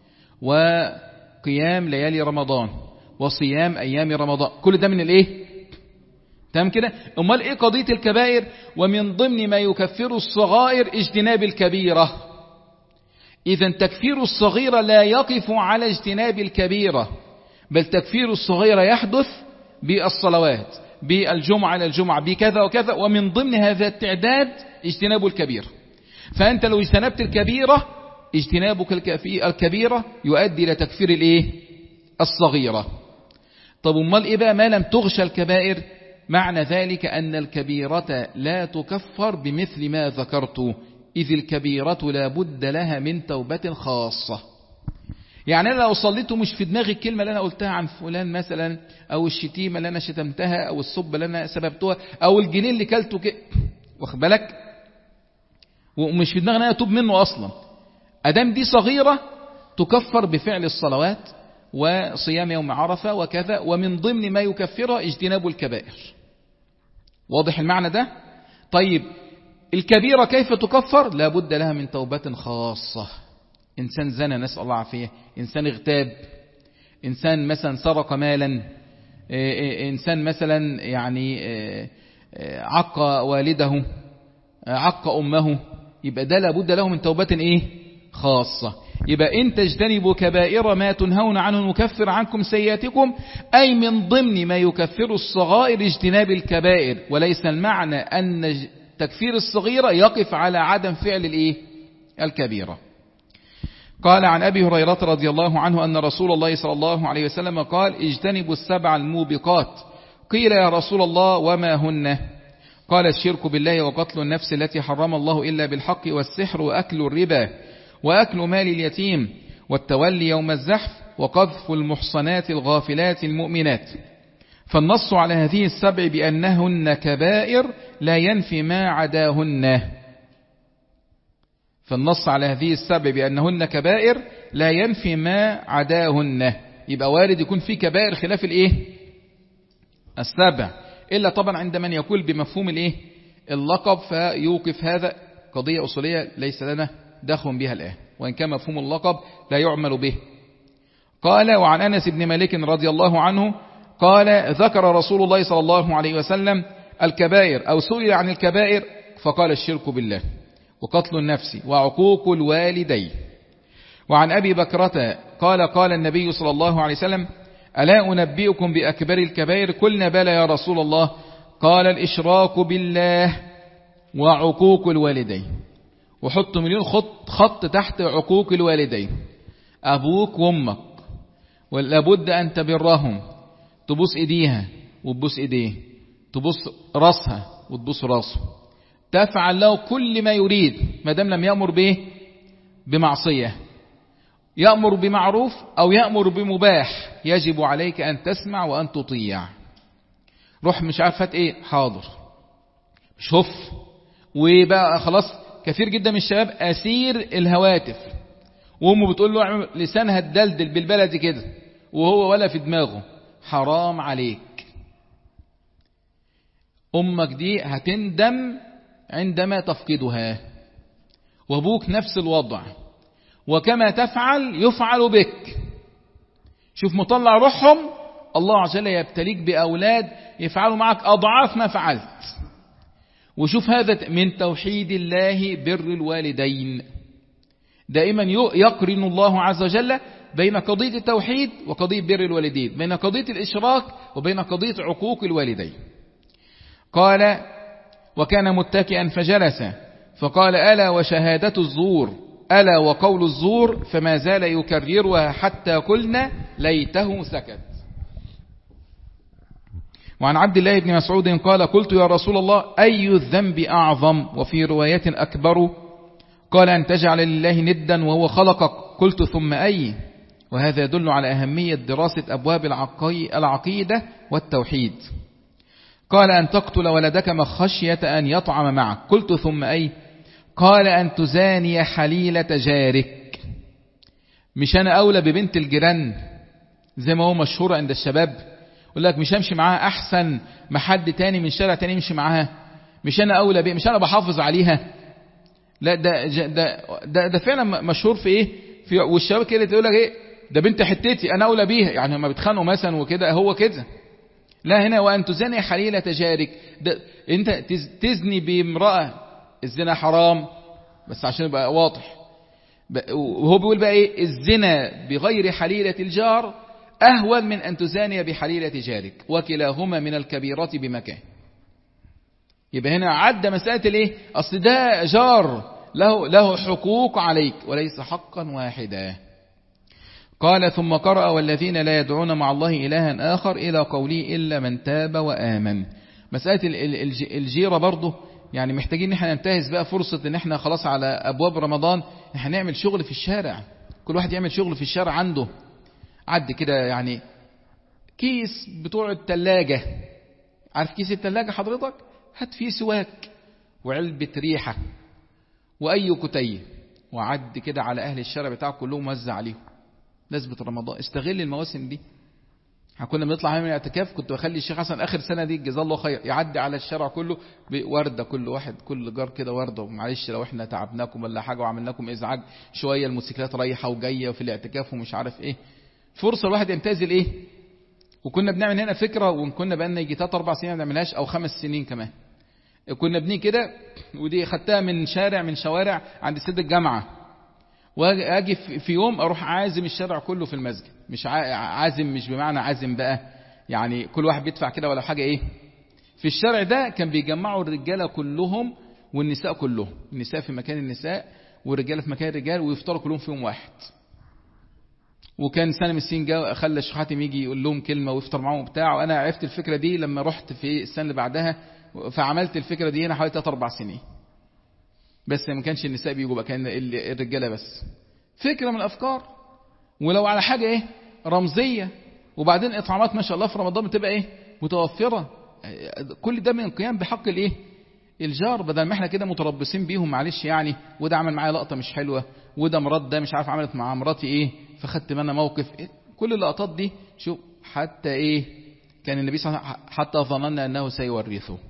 وقيام ليالي رمضان وصيام أيام رمضان، كل ده من الإيه؟ تمام كده؟ أمال إيه قضية الكبائر؟ ومن ضمن ما يكفر الصغائر اجتناب الكبيرة. إذن تكفير الصغيرة لا يقف على اجتناب الكبيرة، بل تكفير الصغيرة يحدث بالصلوات بالجمعة إلى الجمعة بكذا وكذا، ومن ضمن هذا التعداد اجتناب الكبيرة. فأنت لو اجتنبت الكبيرة اجتنابك الكبيرة يؤدي إلى تكفير الإيه؟ الصغيرة. طب امال إيه بقى ما لم تغشى الكبائر؟ معنى ذلك أن الكبيرة لا تكفر بمثل ما ذكرت، إذ الكبيرة لا بد لها من توبة خاصة. يعني أنا لو صليت مش في دماغي الكلمة اللي أنا قلتها عن فلان مثلا، أو الشتيمة اللي أنا شتمتها، أو الصب اللي أنا سببتها، أو الجنين اللي كلته كده، واخد بالك، ومش في دماغي أنا أتوب منه أصلا، أدام دي صغيرة تكفر بفعل الصلوات وصيام يوم عرفة وكذا، ومن ضمن ما يكفرها اجتناب الكبائر. واضح المعنى ده؟ طيب الكبيرة كيف تكفر؟ لا بد لها من توبة خاصة. إنسان زنى نسأل الله عافية، إنسان اغتاب، إنسان مثلا سرق مالا، إنسان مثلا يعني عق والده، عق أمه، يبقى ده لا بد له من توبة إيه؟ خاصة. يبقى إن تجتنبوا كبائر ما تنهون عنه نكفر عنكم سيئاتكم، أي من ضمن ما يكفر الصغائر اجتناب الكبائر، وليس المعنى أن تكفير الصغيرة يقف على عدم فعل الإيه؟ الكبيرة. قال عن أبي هريرة رضي الله عنه أن رسول الله صلى الله عليه وسلم قال اجتنبوا السبع الموبقات. قيل يا رسول الله وما هن؟ قال الشرك بالله وقتل النفس التي حرم الله إلا بالحق والسحر وأكل الربا وأكل مال اليتيم والتولي يوم الزحف وقذف المحصنات الغافلات المؤمنات. فالنص على هذه السبع بأنهن كبائر لا ينفي ما عداهن. فالنص على هذه السبع بأنهن كبائر لا ينفي ما عداهن. يبقى وارد يكون في كبائر خلاف الايه؟ السبع، إلا طبعا عند من يقول بمفهوم الايه؟ اللقب، فيوقف هذا قضية أصولية ليس لنا دخل بها الآن، وإن كان مفهوم اللقب لا يعمل به. قال وعن أنس بن مالك رضي الله عنه قال ذكر رسول الله صلى الله عليه وسلم الكبائر أو سئل عن الكبائر فقال الشرك بالله وقتل النفس وعقوق الوالدين. وعن أبي بكرة قال قال النبي صلى الله عليه وسلم ألا أنبئكم بأكبر الكبائر؟ قلنا بلى يا رسول الله. قال الإشراك بالله وعقوق الوالدين. وحط مليون خط, خط تحت عقوق الوالدين، أبوك وأمك ولابد أن تبرهم، تبوس إيديها وتبوس إيديه، تبوس رأسها وتبوس رأسه، تفعل له كل ما يريد ما دام لم يأمر به بمعصية، يأمر بمعروف أو يأمر بمباح يجب عليك أن تسمع وأن تطيع. روح مش عارفة إيه، حاضر، شوف. وبقى خلاص كثير جدا من الشباب أسير الهواتف، وامه بتقول له لسانها الدلدل بالبلدي كده وهو ولا في دماغه. حرام عليك، امك دي هتندم عندما تفقدها، وابوك نفس الوضع، وكما تفعل يفعل بك. شوف مطلع روحهم، الله عز وجل يبتليك بأولاد يفعلوا معك أضعاف ما فعلت. وشوف هذا من توحيد الله بر الوالدين. دائما يقرن الله عز وجل بين قضية التوحيد وقضية بر الوالدين، بين قضية الإشراك وبين قضية عقوق الوالدين. قال وكان متكئا فجلس فقال ألا وشهادة الزور، ألا وقول الزور، فما زال يكررها حتى قلنا ليته سكت. وعن عبد الله بن مسعود قال قلت يا رسول الله أي الذنب أعظم، وفي رواية أكبر؟ قال أن تجعل لله ندا وهو خلقك. قلت ثم أي؟ وهذا يدل على أهمية دراسة أبواب العقيدة والتوحيد. قال أن تقتل ولدك خشية أن يطعم معك. قلت ثم أي؟ قال أن تزاني حليلة جارك. مش أنا أولى ببنت الجيران زي ما هو مشهور عند الشباب، يقول لك مش همشي معاها أحسن ما حد تاني من شارع تاني يمشي معاها، مش أنا أولى بيه، مش أنا بحافظ عليها. لا ده ده ده, ده فعلا مشهور في إيه في، والشباب كده تقول لك إيه ده بنت حتتي أنا أولى بيها، يعني هم بيتخانقوا مثلا وكده هو كده. لا، هنا وأن تزاني حليلة جارك، ده أنت تزني بامرأة، الزنا حرام بس عشان يبقى واضح. وهو بيقول بقى إيه الزنا بغير حليلة الجار أهون من أن تزاني بحليلة جارك، وكلاهما من الكبيرات بمكان. يبقى هنا عدى مسألة الإيه، أصل ده جار له له حقوق عليك وليس حقا واحدا. قال ثم قرأ والذين لا يدعون مع الله إلها آخر إلى قوله إلا من تاب وآمن. مسألة الجيرة برضه يعني محتاجين ان احنا ننتهز بقى فرصة ان احنا خلاص على أبواب رمضان احنا نعمل شغل في الشارع، كل واحد يعمل شغل في الشارع عنده. عد كده يعني كيس بتوع التلاجة، عارف كيس التلاجة حضرتك؟ هات فيه سواك وعلبة ريحة وأي كتية، وعد كده على أهل الشارع بتاعك كلهم وزع عليهم نسبة رمضان. استغل المواسم دي. كنا بنطلع نعمل اعتكاف، كنت بخلي الشيخ حسن آخر سنة دي جزاه الله خير يعدي على الشارع كله بوردة، كل واحد كل جار كده وردة، ومعلش لو احنا تعبناكم ولا حاجة وعملناكم إزعاج شوية، الموتوسيكلات رايحة وجاية وفي الاعتكاف ومش عارف ايه، فرصة الواحد يمتازل ايه. وكنا بنعمل هنا فكرة، وكنا بقالنا يجي تلات أربع سنين ما بنعملهاش أو خمس سنين كمان. كنا بنيجي كده، ودي خدتها من شارع من شوارع عند سيد الجامعة، واجي في يوم اروح عازم الشارع كله في المسجد. مش عازم مش بمعنى عازم بقى يعني كل واحد بيدفع كده ولا حاجة ايه. في الشارع ده كان بيجمعوا الرجالة كلهم والنساء كلهم، النساء في مكان النساء والرجالة في مكان الرجال، ويفطروا كلهم في يوم واحد. وكان سنة من السنين جاء خلى الشيخ حاتم يجي يقول لهم كلمة ويفطر معاهم بتاع. وانا عرفت الفكرة دي لما رحت في السنة اللي بعدها، فعملت الفكرة دي هنا حوالي ثلاث أربع سنين. بس ما كانش النساء بيجوا بقى، كان الرجالة بس. فكرة من الأفكار، ولو على حاجة ايه رمزية. وبعدين إطعامات ما شاء الله في رمضان بتبقى ايه متوفرة. كل ده من القيام بحق الايه الجار، بدل ما احنا كده متربصين بيهم معلش يعني، وده عمل معايا لقطة مش حلوة، وده مرات ده مش عارف عملت مع مراتي ايه فخدت منها موقف إيه؟ كل اللقطات دي شوف حتى ايه كان النبي صلى الله عليه وسلم حتى ظننا أنه سيورثه.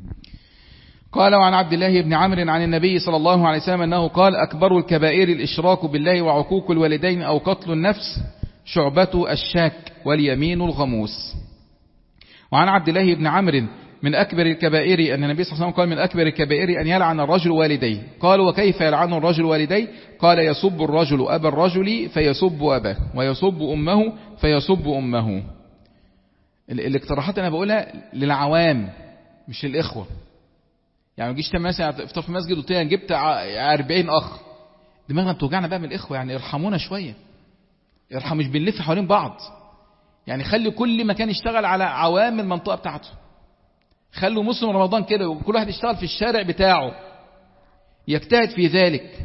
قال وعن عبد الله بن عمرو عن النبي صلى الله عليه وسلم أنه قال أكبر الكبائر الإشراك بالله وعقوق الوالدين أو قتل النفس، شعبة الشاك واليمين الغموس. وعن عبد الله بن عمرو من أكبر الكبائر أن النبي صلى الله عليه وسلم قال من أكبر الكبائر أن يلعن الرجل والديه. قال وكيف يلعن الرجل والديه؟ قال يسب الرجل أبا الرجل فيسب أباه، ويسب أمه فيسب أمه. الاقتراحات أنا بقولها للعوام مش للإخوة. يعني ما تجيش تعمل مثلا افطار في مسجد وتقول انا جبت أربعين اخ، دماغنا بتوجعنا بقى من الاخوه. يعني ارحمونا شويه، ارحم، مش بنلف حوالين بعض. يعني خلي كل مكان يشتغل على عوام المنطقه بتاعته. خلوا موسم رمضان كده وكل واحد يشتغل في الشارع بتاعه يجتهد في ذلك.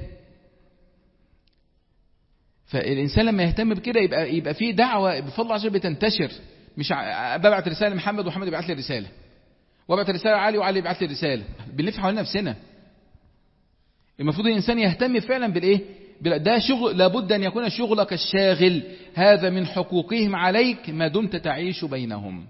فالانسان لما يهتم بكده يبقى يبقى فيه دعوه بفضل الله عز وجل بتنتشر. مش ببعت رساله لمحمد ومحمد يبعت لي رساله، وابعت رسالة علي وعلي يبعت لي رسالة. بنلف حوالين نفسنا. المفروض الإنسان يهتم فعلا بالإيه؟ ده شغل، لابد أن يكون شغلك الشاغل، هذا من حقوقهم عليك ما دمت تعيش بينهم.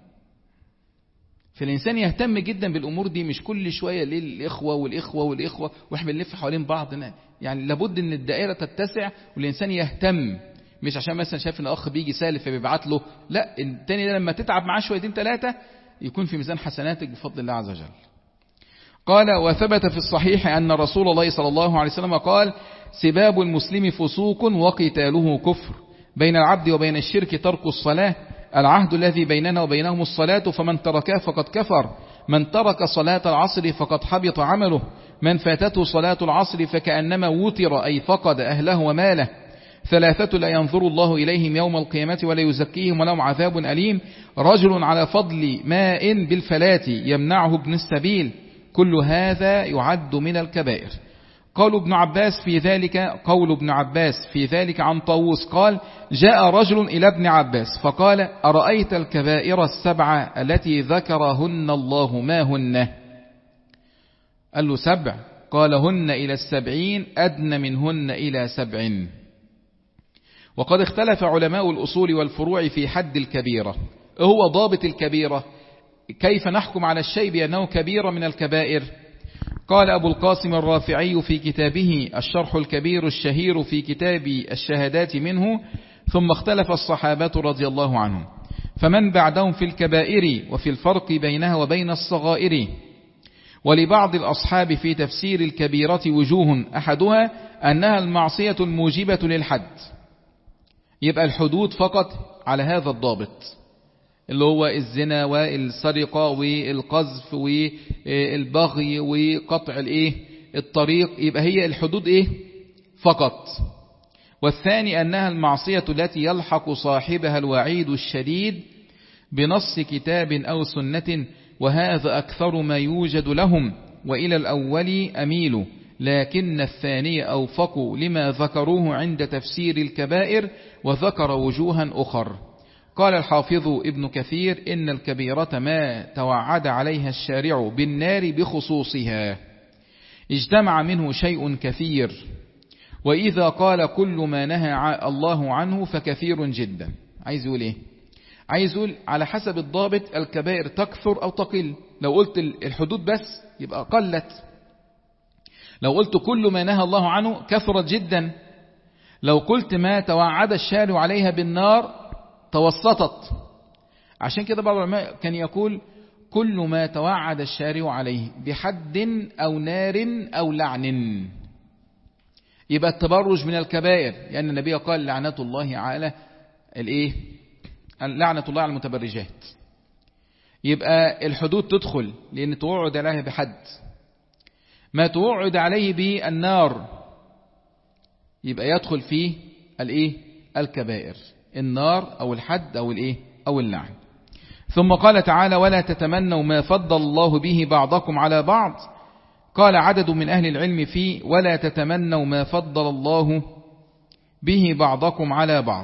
فالإنسان يهتم جدا بالأمور دي، مش كل شوية للإخوة والإخوة والإخوة وإحنا بنلف حوالين بعض. يعني لابد أن الدائرة تتسع والإنسان يهتم، مش عشان مثلا شايف أن أخ بيجي سالف فبيبعت له، لا، التاني ده لما تتعب معاه شويتين ثلاثة يكون في ميزان حسناتك بفضل الله عز وجل. قال: وثبت في الصحيح أن رسول الله صلى الله عليه وسلم قال: سباب المسلم فسوق وقتاله كفر، بين العبد وبين الشرك ترك الصلاة، العهد الذي بيننا وبينهم الصلاة، فمن تركها فقد كفر، من ترك صلاة العصر فقد حبط عمله، من فاتته صلاة العصر فكأنما وتر أي فقد أهله وماله، ثلاثة لا ينظر الله إليهم يوم القيامة ولا يزكيهم ولهم عذاب أليم، رجل على فضل ماء بالفلاة يمنعه ابن السبيل، كل هذا يعد من الكبائر. قول ابن عباس في ذلك قول ابن عباس في ذلك عن طاووس قال: جاء رجل إلى ابن عباس فقال: أرأيت الكبائر السبعة التي ذكرهن الله ما هن؟ قال له: سبع. قال: هن إلى السبعين أدن منهن إلى سبع. وقد اختلف علماء الأصول والفروع في حد الكبيرة. هو ضابط الكبيرة، كيف نحكم على الشيء بأنه كبيرة من الكبائر؟ قال أبو القاسم الرافعي في كتابه الشرح الكبير الشهير في كتاب الشهادات منه: ثم اختلف الصحابة رضي الله عنهم فمن بعدهم في الكبائر وفي الفرق بينها وبين الصغائر. ولبعض الأصحاب في تفسير الكبيرة وجوه، أحدها أنها المعصية الموجبة للحد، يبقى الحدود فقط على هذا الضابط اللي هو الزنا والسرقة والقذف والبغي وقطع الايه الطريق، يبقى هي الحدود ايه فقط. والثاني أنها المعصية التي يلحق صاحبها الوعيد الشديد بنص كتاب أو سنة، وهذا أكثر ما يوجد لهم، وإلى الأول أميل، لكن الثاني أوفق لما ذكروه عند تفسير الكبائر، وذكر وجوها أخر. قال الحافظ ابن كثير: إن الكبيرة ما توعد عليها الشارع بالنار بخصوصها، اجتمع منه شيء كثير، وإذا قال كل ما نهى الله عنه فكثير جدا. عايز يقول إيه؟ عايز يقول على حسب الضابط الكبائر تكثر أو تقل. لو قلت الحدود بس يبقى قلت، لو قلت كل ما نهى الله عنه كثرت جدا، لو قلت ما توعد الشارع عليها بالنار توسطت. عشان كده بعض العلماء كان يقول كل ما توعد الشارع عليه بحد أو نار أو لعن، يبقى التبرج من الكبائر، لأن يعني النبي قال: لعنة الله على الايه لعنة الله على المتبرجات. يبقى الحدود تدخل لأن توعد عليه بحد، ما توعد عليه بالنار يبقى يدخل فيه الايه الكبائر، النار أو الحد أو الايه أو اللعن. ثم قال تعالى: ولا تتمنوا ما فضل الله به بعضكم على بعض. قال عدد من أهل العلم في ولا تتمنوا ما فضل الله به بعضكم على بعض: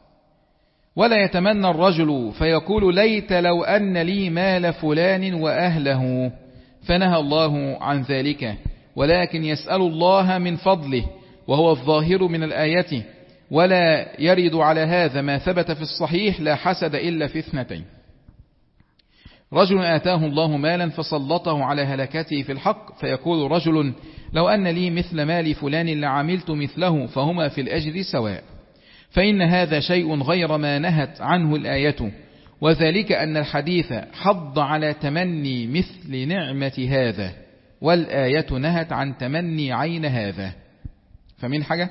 ولا يتمنى الرجل فيقول ليت لو أن لي مال فلان وأهله، فنهى الله عن ذلك، ولكن يسأل الله من فضله، وهو الظاهر من الآية. ولا يرد على هذا ما ثبت في الصحيح: لا حسد إلا في اثنتين: رجل آتاه الله مالا فسلطه على هلكته في الحق، فيقول رجل لو أن لي مثل مال فلان لعملت مثله، فهما في الأجر سواء. فإن هذا شيء غير ما نهت عنه الآية، وذلك أن الحديث حض على تمني مثل نعمة هذا، والآية نهت عن تمني عين هذا. فمن حاجة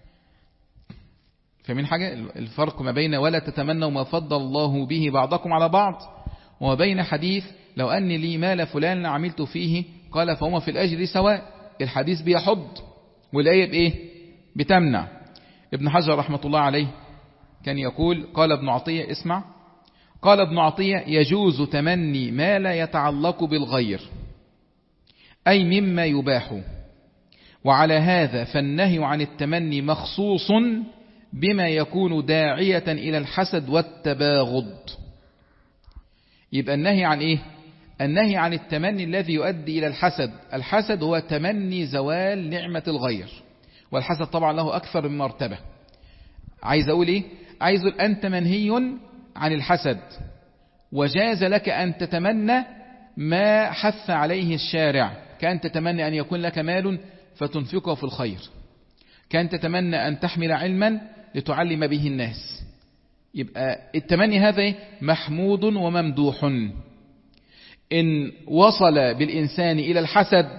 فمن حاجة الفرق ما بين ولا تتمنوا ما فضل الله به بعضكم على بعض، وبين حديث لو أن لي مال فلان عملت فيه، قال فهما في الأجر سواء. الحديث بيحض والآية بإيه بتمنع. ابن حجر رحمة الله عليه كان يقول: قال ابن عطية اسمع قال ابن عطية: يجوز تمني ما لا يتعلق بالغير، أي مما يباح، وعلى هذا فالنهي عن التمني مخصوص بما يكون داعية إلى الحسد والتباغض. يبقى النهي عن إيه؟ النهي عن التمني الذي يؤدي إلى الحسد. الحسد هو تمني زوال نعمة الغير، والحسد طبعا له أكثر من مرتبة. عايز أقول إيه؟ عايز أقول أنت منهي عن الحسد، وجاز لك أن تتمنى ما حث عليه الشارع، كأن تتمنى أن يكون لك مال فتنفقه في الخير، كأن تتمنى أن تحمل علما لتعلم به الناس. يبقى التمني هذا محمود وممدوح. إن وصل بالإنسان إلى الحسد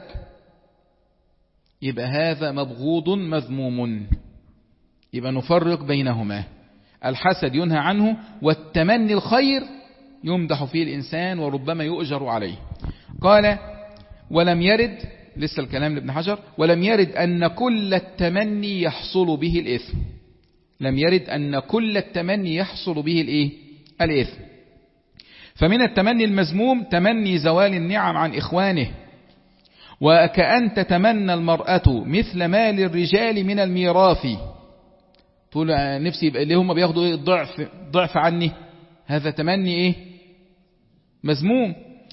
يبقى هذا مبغوض مذموم، يبقى نفرق بينهما. الحسد ينهى عنه، والتمني الخير يمدح فيه الإنسان وربما يؤجر عليه. قال ولم يرد، لسه الكلام لابن حجر، ولم يرد أن كل التمني يحصل به الإثم. لم يرد أن كل التمني يحصل به الإيه؟ الإثم. فمن التمني المذموم تمني زوال النعم عن إخوانه، وكأن تتمنى المرأة مثل مال الرجال من الميراث، تقول نفسي يبقى اللي هم بياخدوا إيه؟ ضعف ضعف عني، هذا تمني إيه؟ مذموم.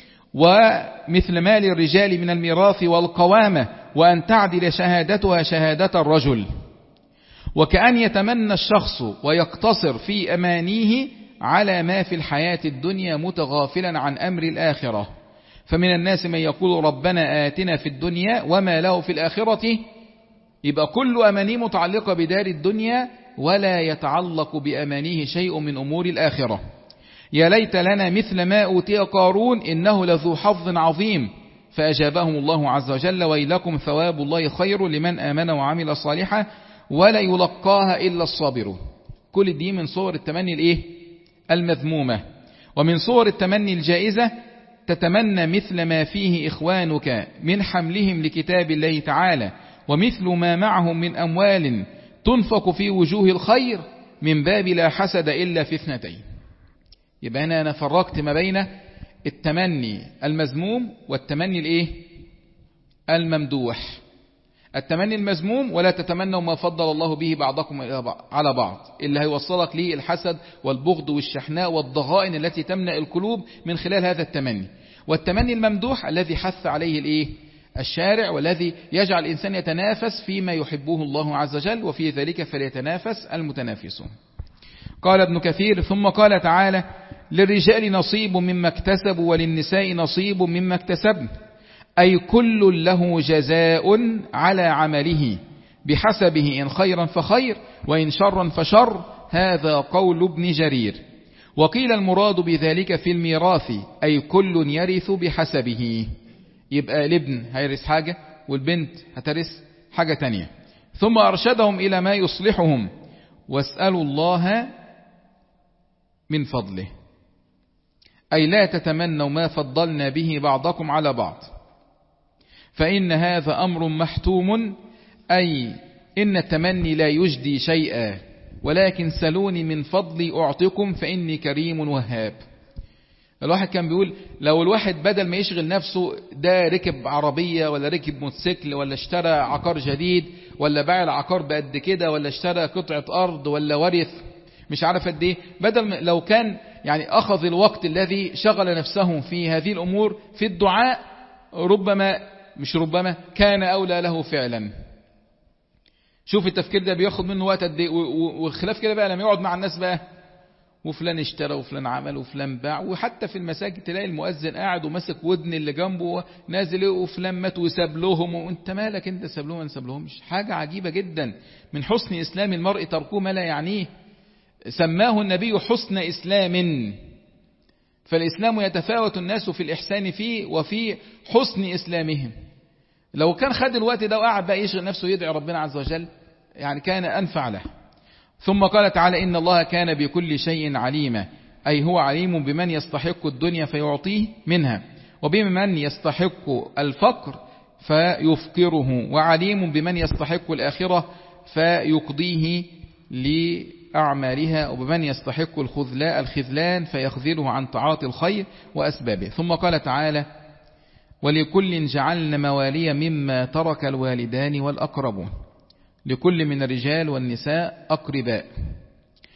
ومثل مال الرجال من الميراث والقوامة، وأن تعدل شهادتها شهادة الرجل. وكأن يتمنى الشخص ويقتصر في أمانيه على ما في الحياة الدنيا متغافلا عن أمر الآخرة. فمن الناس من يقول ربنا آتنا في الدنيا وما له في الآخرة، يبقى كل أمانيه متعلقة بدار الدنيا ولا يتعلق بأمانيه شيء من أمور الآخرة. يا ليت لنا مثل ما أوتي قارون إنه لذو حظ عظيم، فأجابهم الله عز وجل ويلكم ثواب الله خير لمن آمن وعمل صالحا ولا يلقاها إلا الصابرون. كل دي من صور التمني الإيه؟ المذمومة. ومن صور التمني الجائزة تتمنى مثل ما فيه إخوانك من حملهم لكتاب الله تعالى، ومثل ما معهم من أموال تنفق في وجوه الخير، من باب لا حسد إلا في اثنتين. يبقى هنا أنا فرقت ما بين التمني المذموم والتمني الإيه؟ الممدوح. التمني المذموم ولا تتمنوا ما فضل الله به بعضكم على بعض، اللي هيوصلك ليه الحسد والبغض والشحناء والضغائن التي تمنع القلوب من خلال هذا التمني. والتمني الممدوح الذي حث عليه الإيه؟ الشارع، والذي يجعل الإنسان يتنافس فيما يحبه الله عز وجل، وفي ذلك فليتنافس المتنافسون. قال ابن كثير ثم قال تعالى للرجال نصيب مما اكتسبوا وللنساء نصيب مما اكتسبن، أي كل له جزاء على عمله بحسبه، إن خيرا فخير وإن شرا فشر. هذا قول ابن جرير. وقيل المراد بذلك في الميراث أي كل يرث بحسبه، يبقى الابن هيرث حاجة والبنت هترث حاجة تانية. ثم أرشدهم إلى ما يصلحهم، واسألوا الله من فضله، أي لا تتمنوا ما فضلنا به بعضكم على بعض، فإن هذا أمر محتوم، أي إن التمني لا يجدي شيئا، ولكن سلوني من فضلي أعطيكم فإني كريم وهاب. الواحد كان بيقول لو الواحد بدل ما يشغل نفسه ده ركب عربية ولا ركب موتوسيكل ولا اشترى عقار جديد ولا باع العقار بقد كده ولا اشترى قطعة أرض ولا ورث مش عارف قد ايه، بدل لو كان يعني أخذ الوقت الذي شغل نفسه في هذه الأمور في الدعاء، ربما مش ربما كان أولى له فعلا. شوف التفكير ده بياخد منه وقت قد ايه، والخلاف كده بقى لما يقعد مع الناس بقى وفلان اشترى وفلان عمل وفلان باع، وحتى في المساجد تلاقي المؤذن قاعد وماسك ودن اللي جنبه نازل ايه وفلان مات وساب لهم، وانت مالك انت ساب لهم ما ساب لهمش. حاجة عجيبة جدا. من حسن إسلام المرء تركه ما لا يعنيه. سماه النبي حسن إسلام، فالإسلام يتفاوت الناس في الإحسان فيه وفي حسن إسلامهم. لو كان خد الوقت ده وقعد بقى يشغل نفسه يدعي ربنا عز وجل يعني كان أنفع له. ثم قال تعالى إن الله كان بكل شيء عليما، أي هو عليم بمن يستحق الدنيا فيعطيه منها، وبمن يستحق الفقر فيفقره، وعليم بمن يستحق الآخرة فيقضيه لأعمالها، وبمن يستحق الخذلان فيخذله عن تعاطي الخير وأسبابه. ثم قال تعالى ولكل جعلنا موالي مما ترك الوالدان والأقربون، لكل من الرجال والنساء أقرباء،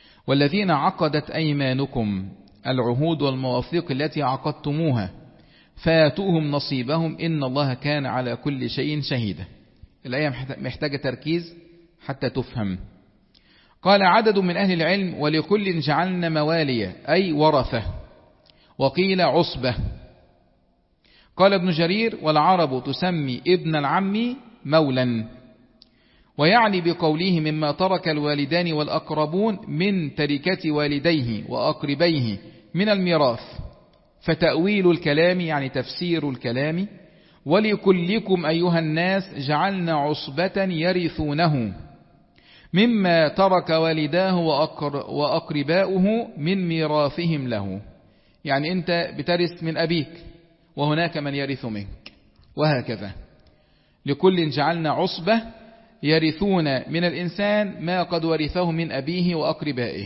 والذين عقدت أيمانكم العهود والمواثيق التي عقدتموها، فآتوهم نصيبهم إن الله كان على كل شيء شهيدا. الآية محتاجة تركيز حتى تفهم. قال عدد من أهل العلم ولكل جعلنا مواليا أي ورثة، وقيل عصبة. قال ابن جرير والعرب تسمي ابن العم مولا، ويعني بقوله مما ترك الوالدان والأقربون من تركة والديه وأقربيه من الميراث. فتأويل الكلام يعني تفسير الكلام ولكلكم أيها الناس جعلنا عصبة يرثونه مما ترك والداه وأقرباؤه من ميراثهم له. يعني أنت بترث من أبيك وهناك من يرث منك، وهكذا لكل جعلنا عصبة يرثون من الإنسان ما قد ورثه من أبيه وأقربائه.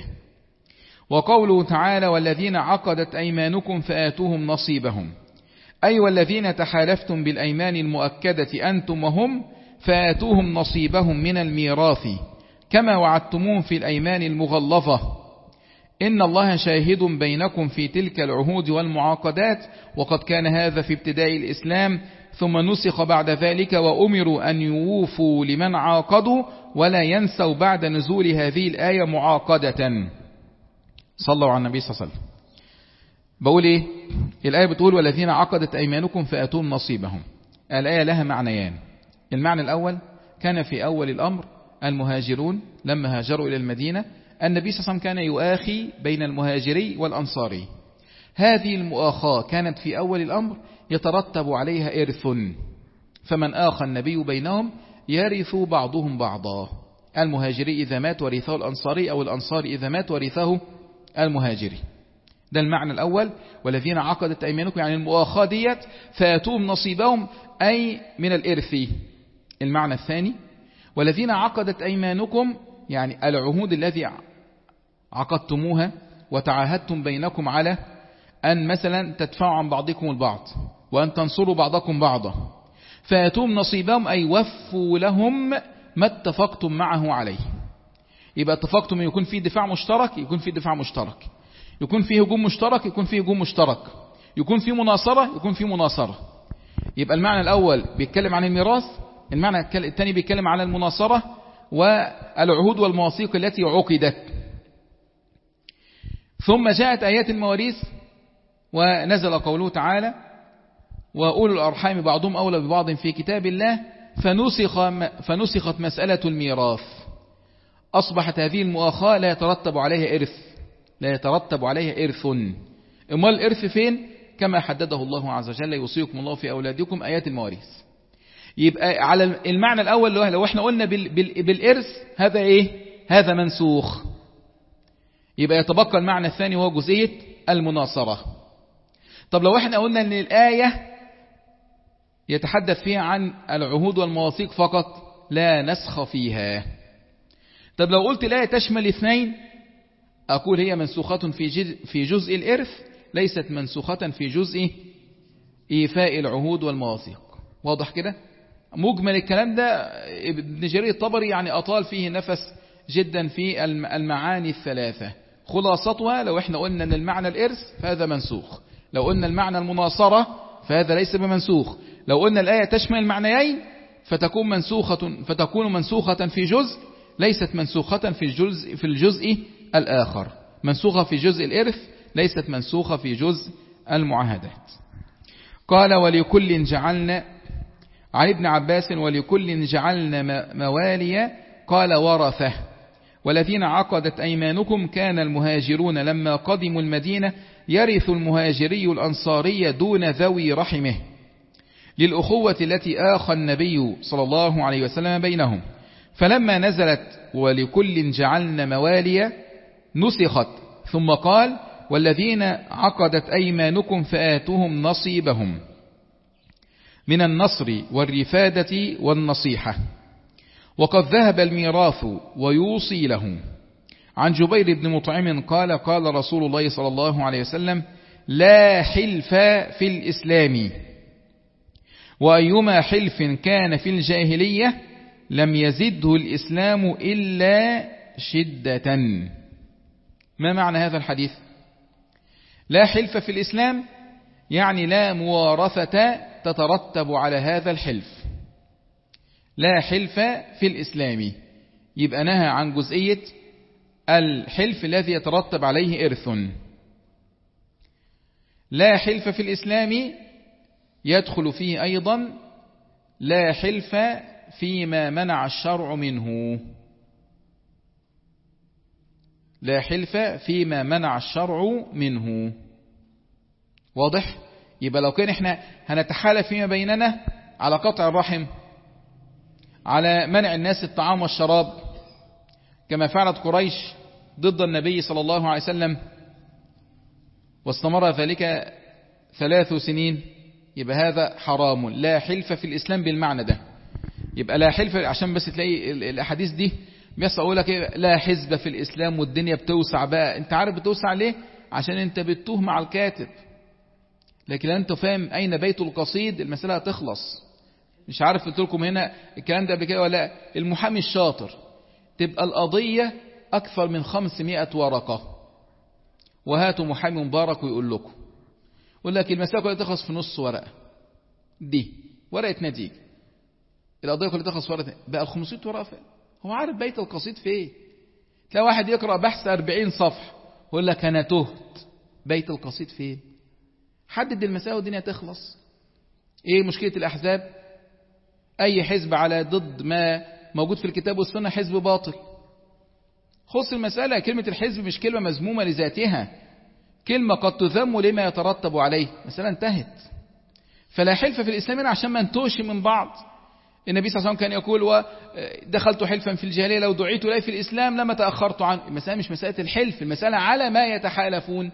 وقوله تعالى والذين عقدت أيمانكم فآتوهم نصيبهم، أي والذين تحالفتم بالأيمان المؤكدة أنتم وهم فآتوهم نصيبهم من الميراث كما وعدتموهم في الأيمان المغلظة، إن الله شاهد بينكم في تلك العهود والمعاقدات، وقد كان هذا في ابتداء الإسلام ثم نسخ بعد ذلك وأمروا أن يوفوا لمن عاقدوا ولا ينسوا بعد نزول هذه الآية معاقدة. صلوا على النبي صلى الله عليه وسلم. بقول إيه؟ الآية بتقول والذين عقدت أيمانكم فآتوهم نصيبهم. الآية لها معنيان. المعنى الأول كان في أول الأمر المهاجرون لما هاجروا إلى المدينة النبي صلى الله عليه وسلم كان يؤاخي بين المهاجري والأنصاري. هذه المؤاخاة كانت في أول الأمر يترتب عليها إرث، فمن آخى النبي بينهم يرث بعضهم بعضا. المهاجري إذا مات ورثه الأنصاري، أو الأنصاري إذا مات ورثه المهاجري. ده المعنى الأول والذين عقدت أيمانكم، يعني المؤاخاة ديت فآتوهم نصيبهم أي من الإرث. المعنى الثاني والذين عقدت أيمانكم يعني العهود الذي عقدتموها وتعاهدتم بينكم على أن مثلا تدفعوا عن بعضكم البعض وأن تنصروا بعضكم بعضا، فآتوهم نصيبهم أي وفوا لهم ما اتفقتم معه عليه. يبقى اتفقتم يكون في دفاع مشترك، يكون في دفاع مشترك، يكون في هجوم مشترك، يكون في هجوم مشترك، يكون في مناصرة، يكون في مناصرة. يبقى المعنى الأول بيتكلم عن الميراث، المعنى الثاني بيتكلم على المناصرة والعهود والمواثيق التي عقدت. ثم جاءت آيات المواريث ونزل قوله تعالى وأولو الأرحام بعضهم أولى ببعض في كتاب الله، فنسخ فنسخت مسألة الميراث. أصبحت هذه المؤاخاة لا يترتب عليها إرث، لا يترتب عليها إرث. أما الإرث فين؟ كما حدده الله عز وجل يوصيكم الله في أولادكم آيات المواريث. يبقى على المعنى الأول لو احنا قلنا بالإرث هذا إيه؟ هذا منسوخ. يبقى يتبقى المعنى الثاني وهو جزئية المناصرة. طب لو احنا قلنا ان الآية يتحدث فيها عن العهود والمواثيق فقط لا نسخ فيها، طب لو قلت الآية تشمل اثنين أقول هي منسوخة في جزء, في جزء الإرث، ليست منسوخة في جزء إيفاء العهود والمواثيق. واضح كده؟ مجمل الكلام ده ابن جرير الطبري يعني أطال فيه نفس جدا في المعاني الثلاثة. خلاصتها لو احنا قلنا ان المعنى الإرث فهذا منسوخ، لو قلنا المعنى المناصرة فهذا ليس بمنسوخ، لو قلنا الآية تشمل المعنيين فتكون منسوخة فتكون منسوخة في جزء، ليست منسوخة في الجزء في الجزء الآخر. منسوخة في جزء الإرث ليست منسوخة في جزء المعاهدات. قال ولكل جعلنا، عن ابن عباس ولكل جعلنا مواليا قال ورثه، والذين عقدت أيمانكم كان المهاجرون لما قدموا المدينة يرث المهاجري الأنصاري دون ذوي رحمه للأخوة التي آخى النبي صلى الله عليه وسلم بينهم، فلما نزلت ولكل جعلنا مواليا نسخت ثم قال والذين عقدت أيمانكم فآتوهم نصيبهم من النصر والرفادة والنصيحة، وقد ذهب الميراث ويوصي له. عن جبير بن مطعم قال قال رسول الله صلى الله عليه وسلم لا حلف في الإسلام، وأيما حلف كان في الجاهلية لم يزده الإسلام إلا شدة. ما معنى هذا الحديث؟ لا حلف في الإسلام يعني لا موارثة تترتب على هذا الحلف، لا حلف في الإسلام. يبقى نهى عن جزئية الحلف الذي يترتب عليه إرث. لا حلف في الإسلام يدخل فيه أيضا لا حلف فيما منع الشرع منه، لا حلف فيما منع الشرع منه. واضح؟ يبقى لو كان احنا هنتحالف فيما بيننا على قطع الرحم، على منع الناس الطعام والشراب كما فعلت قريش ضد النبي صلى الله عليه وسلم واستمر ذلك ثلاث سنين، يبقى هذا حرام. لا حلف في الإسلام بالمعنى ده. يبقى لا حلف، عشان بس تلاقي الأحاديث دي بس أقول لك لا حزب في الإسلام والدنيا بتوسع بقى. انت عارف بتوسع ليه؟ عشان انت بتتوه مع الكاتب، لكن لو انت فاهم أين بيت القصيد المسألة هتخلص. مش عارف قلت لكم هنا الكلام ده قبل كده ولا لا. المحامي الشاطر تبقى القضية أكثر من خمسمائة ورقة، وهاتوا محامي مبارك ويقول لكم، يقول لك المسألة كلها تخلص في نص ورقة، دي ورقة نتيجة. القضية كلها تخلص في ورقة بقى خمسمائة ورقة فين؟ هو عارف بيت القصيد فين؟ تلاقي واحد يقرأ بحث أربعين صفحة يقول لك أنا تهت، بيت القصيد فين؟ حدد المسألة والدنيا تخلص. ايه مشكلة الأحزاب؟ أي حزب على ضد ما موجود في الكتاب والسنة حزب باطل. خص المسألة، كلمة الحزب مش كلمة مذمومة لذاتها، كلمة قد تذم لما يترتب عليه. مسألة انتهت. فلا حلف في الإسلام عشان ما نتوش من بعض. النبي صلى الله عليه وسلم كان يقول ودخلت حلفا في الجاهلية لو دعيت إليه في الإسلام لما تأخرت عنه. المسألة مش مسألة الحلف، المسألة على ما يتحالفون.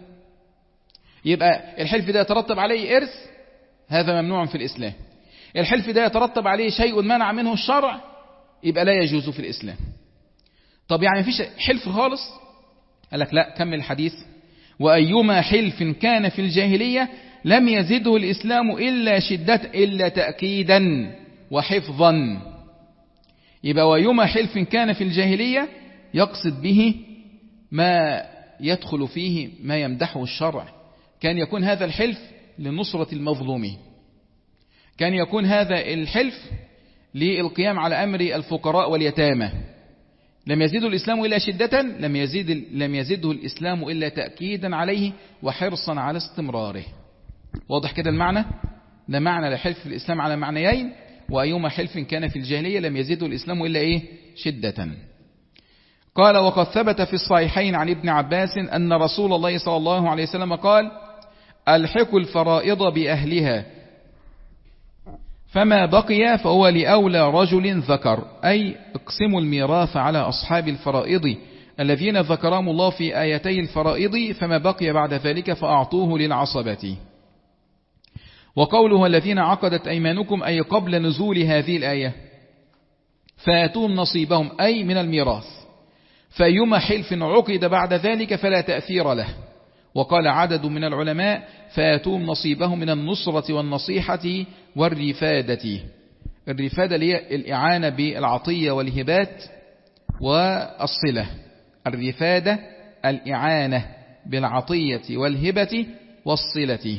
يبقى الحلف ده يترتب عليه إرث، هذا ممنوع في الإسلام. الحلف ده يترتب عليه شيء منع منه الشرع، يبقى لا يجوز في الإسلام. طب يعني مفيش حلف خالص؟ قال لك لا، كمل الحديث. وأيما حلف كان في الجاهلية لم يزده الإسلام إلا شدة إلا تأكيدا وحفظا. يبقى وأيما حلف كان في الجاهلية يقصد به ما يدخل فيه ما يمدحه الشرع. كان يكون هذا الحلف لنصرة المظلومين، كان يكون هذا الحلف للقيام على أمر الفقراء واليتامى. لم يزيده الإسلام إلا شدة، لم يزيد لم يزده الإسلام إلا تأكيدا عليه وحرصا على استمراره. واضح كده المعنى؟ ده معنى لحلف في الإسلام على معنيين. وأيما حلف كان في الجاهلية لم يزده الإسلام إلا إيه؟ شدة. قال وقد ثبت في الصحيحين عن ابن عباس أن رسول الله صلى الله عليه وسلم قال الحقوا الفرائض بأهلها فما بقي فهو لأولى رجل ذكر، أي اقسموا الميراث على أصحاب الفرائض الذين ذكرهم الله في آيتي الفرائض، فما بقي بعد ذلك فأعطوه للعصبة. وقوله الذين عقدت أيمانكم أي قبل نزول هذه الآية، فآتوهم نصيبهم أي من الميراث، فأيما حلف عقد بعد ذلك فلا تأثير له. وقال عدد من العلماء فآتوهم نصيبهم من النصرة والنصيحة والرفادة. الرفادة هي الإعانة بالعطية والهبات والصلة. الرفادة الإعانة بالعطية والهبة والصلة.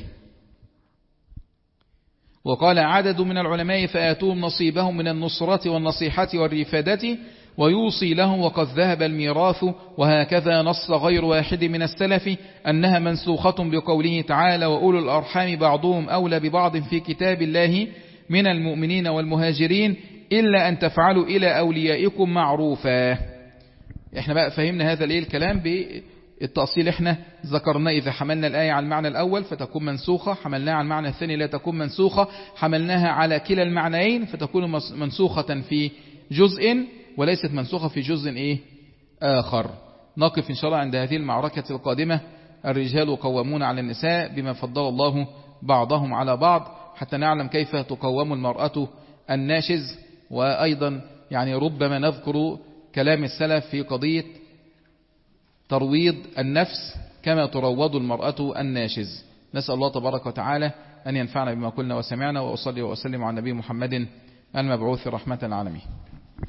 وقال عدد من العلماء فآتوهم نصيبهم من النصرة والنصيحة والرفادة ويوصي لهم وقد ذهب الميراث. وهكذا نص غير واحد من السلف أنها منسوخة بقوله تعالى وأولو الأرحام بعضهم أولى ببعض في كتاب الله من المؤمنين والمهاجرين إلا أن تفعلوا إلى أوليائكم معروفا. احنا بقى فهمنا هذا ليه الكلام بالتأصيل. احنا ذكرنا إذا حملنا الآية على المعنى الأول فتكون منسوخة، حملناها على المعنى الثاني لا تكون منسوخة، حملناها على كلا المعنيين فتكون منسوخة في جزء وليست منسوخة في جزء إيه آخر. نقف إن شاء الله عند هذه المعركة القادمة. الرجال قوامون على النساء بما فضل الله بعضهم على بعض، حتى نعلم كيف تقوم المرأة الناشز. وأيضا يعني ربما نذكر كلام السلف في قضية ترويض النفس كما تروض المرأة الناشز. نسأل الله تبارك وتعالى أن ينفعنا بما قلنا وسمعنا. وأصلي وأسلم على النبي محمد المبعوث رحمة العالمين.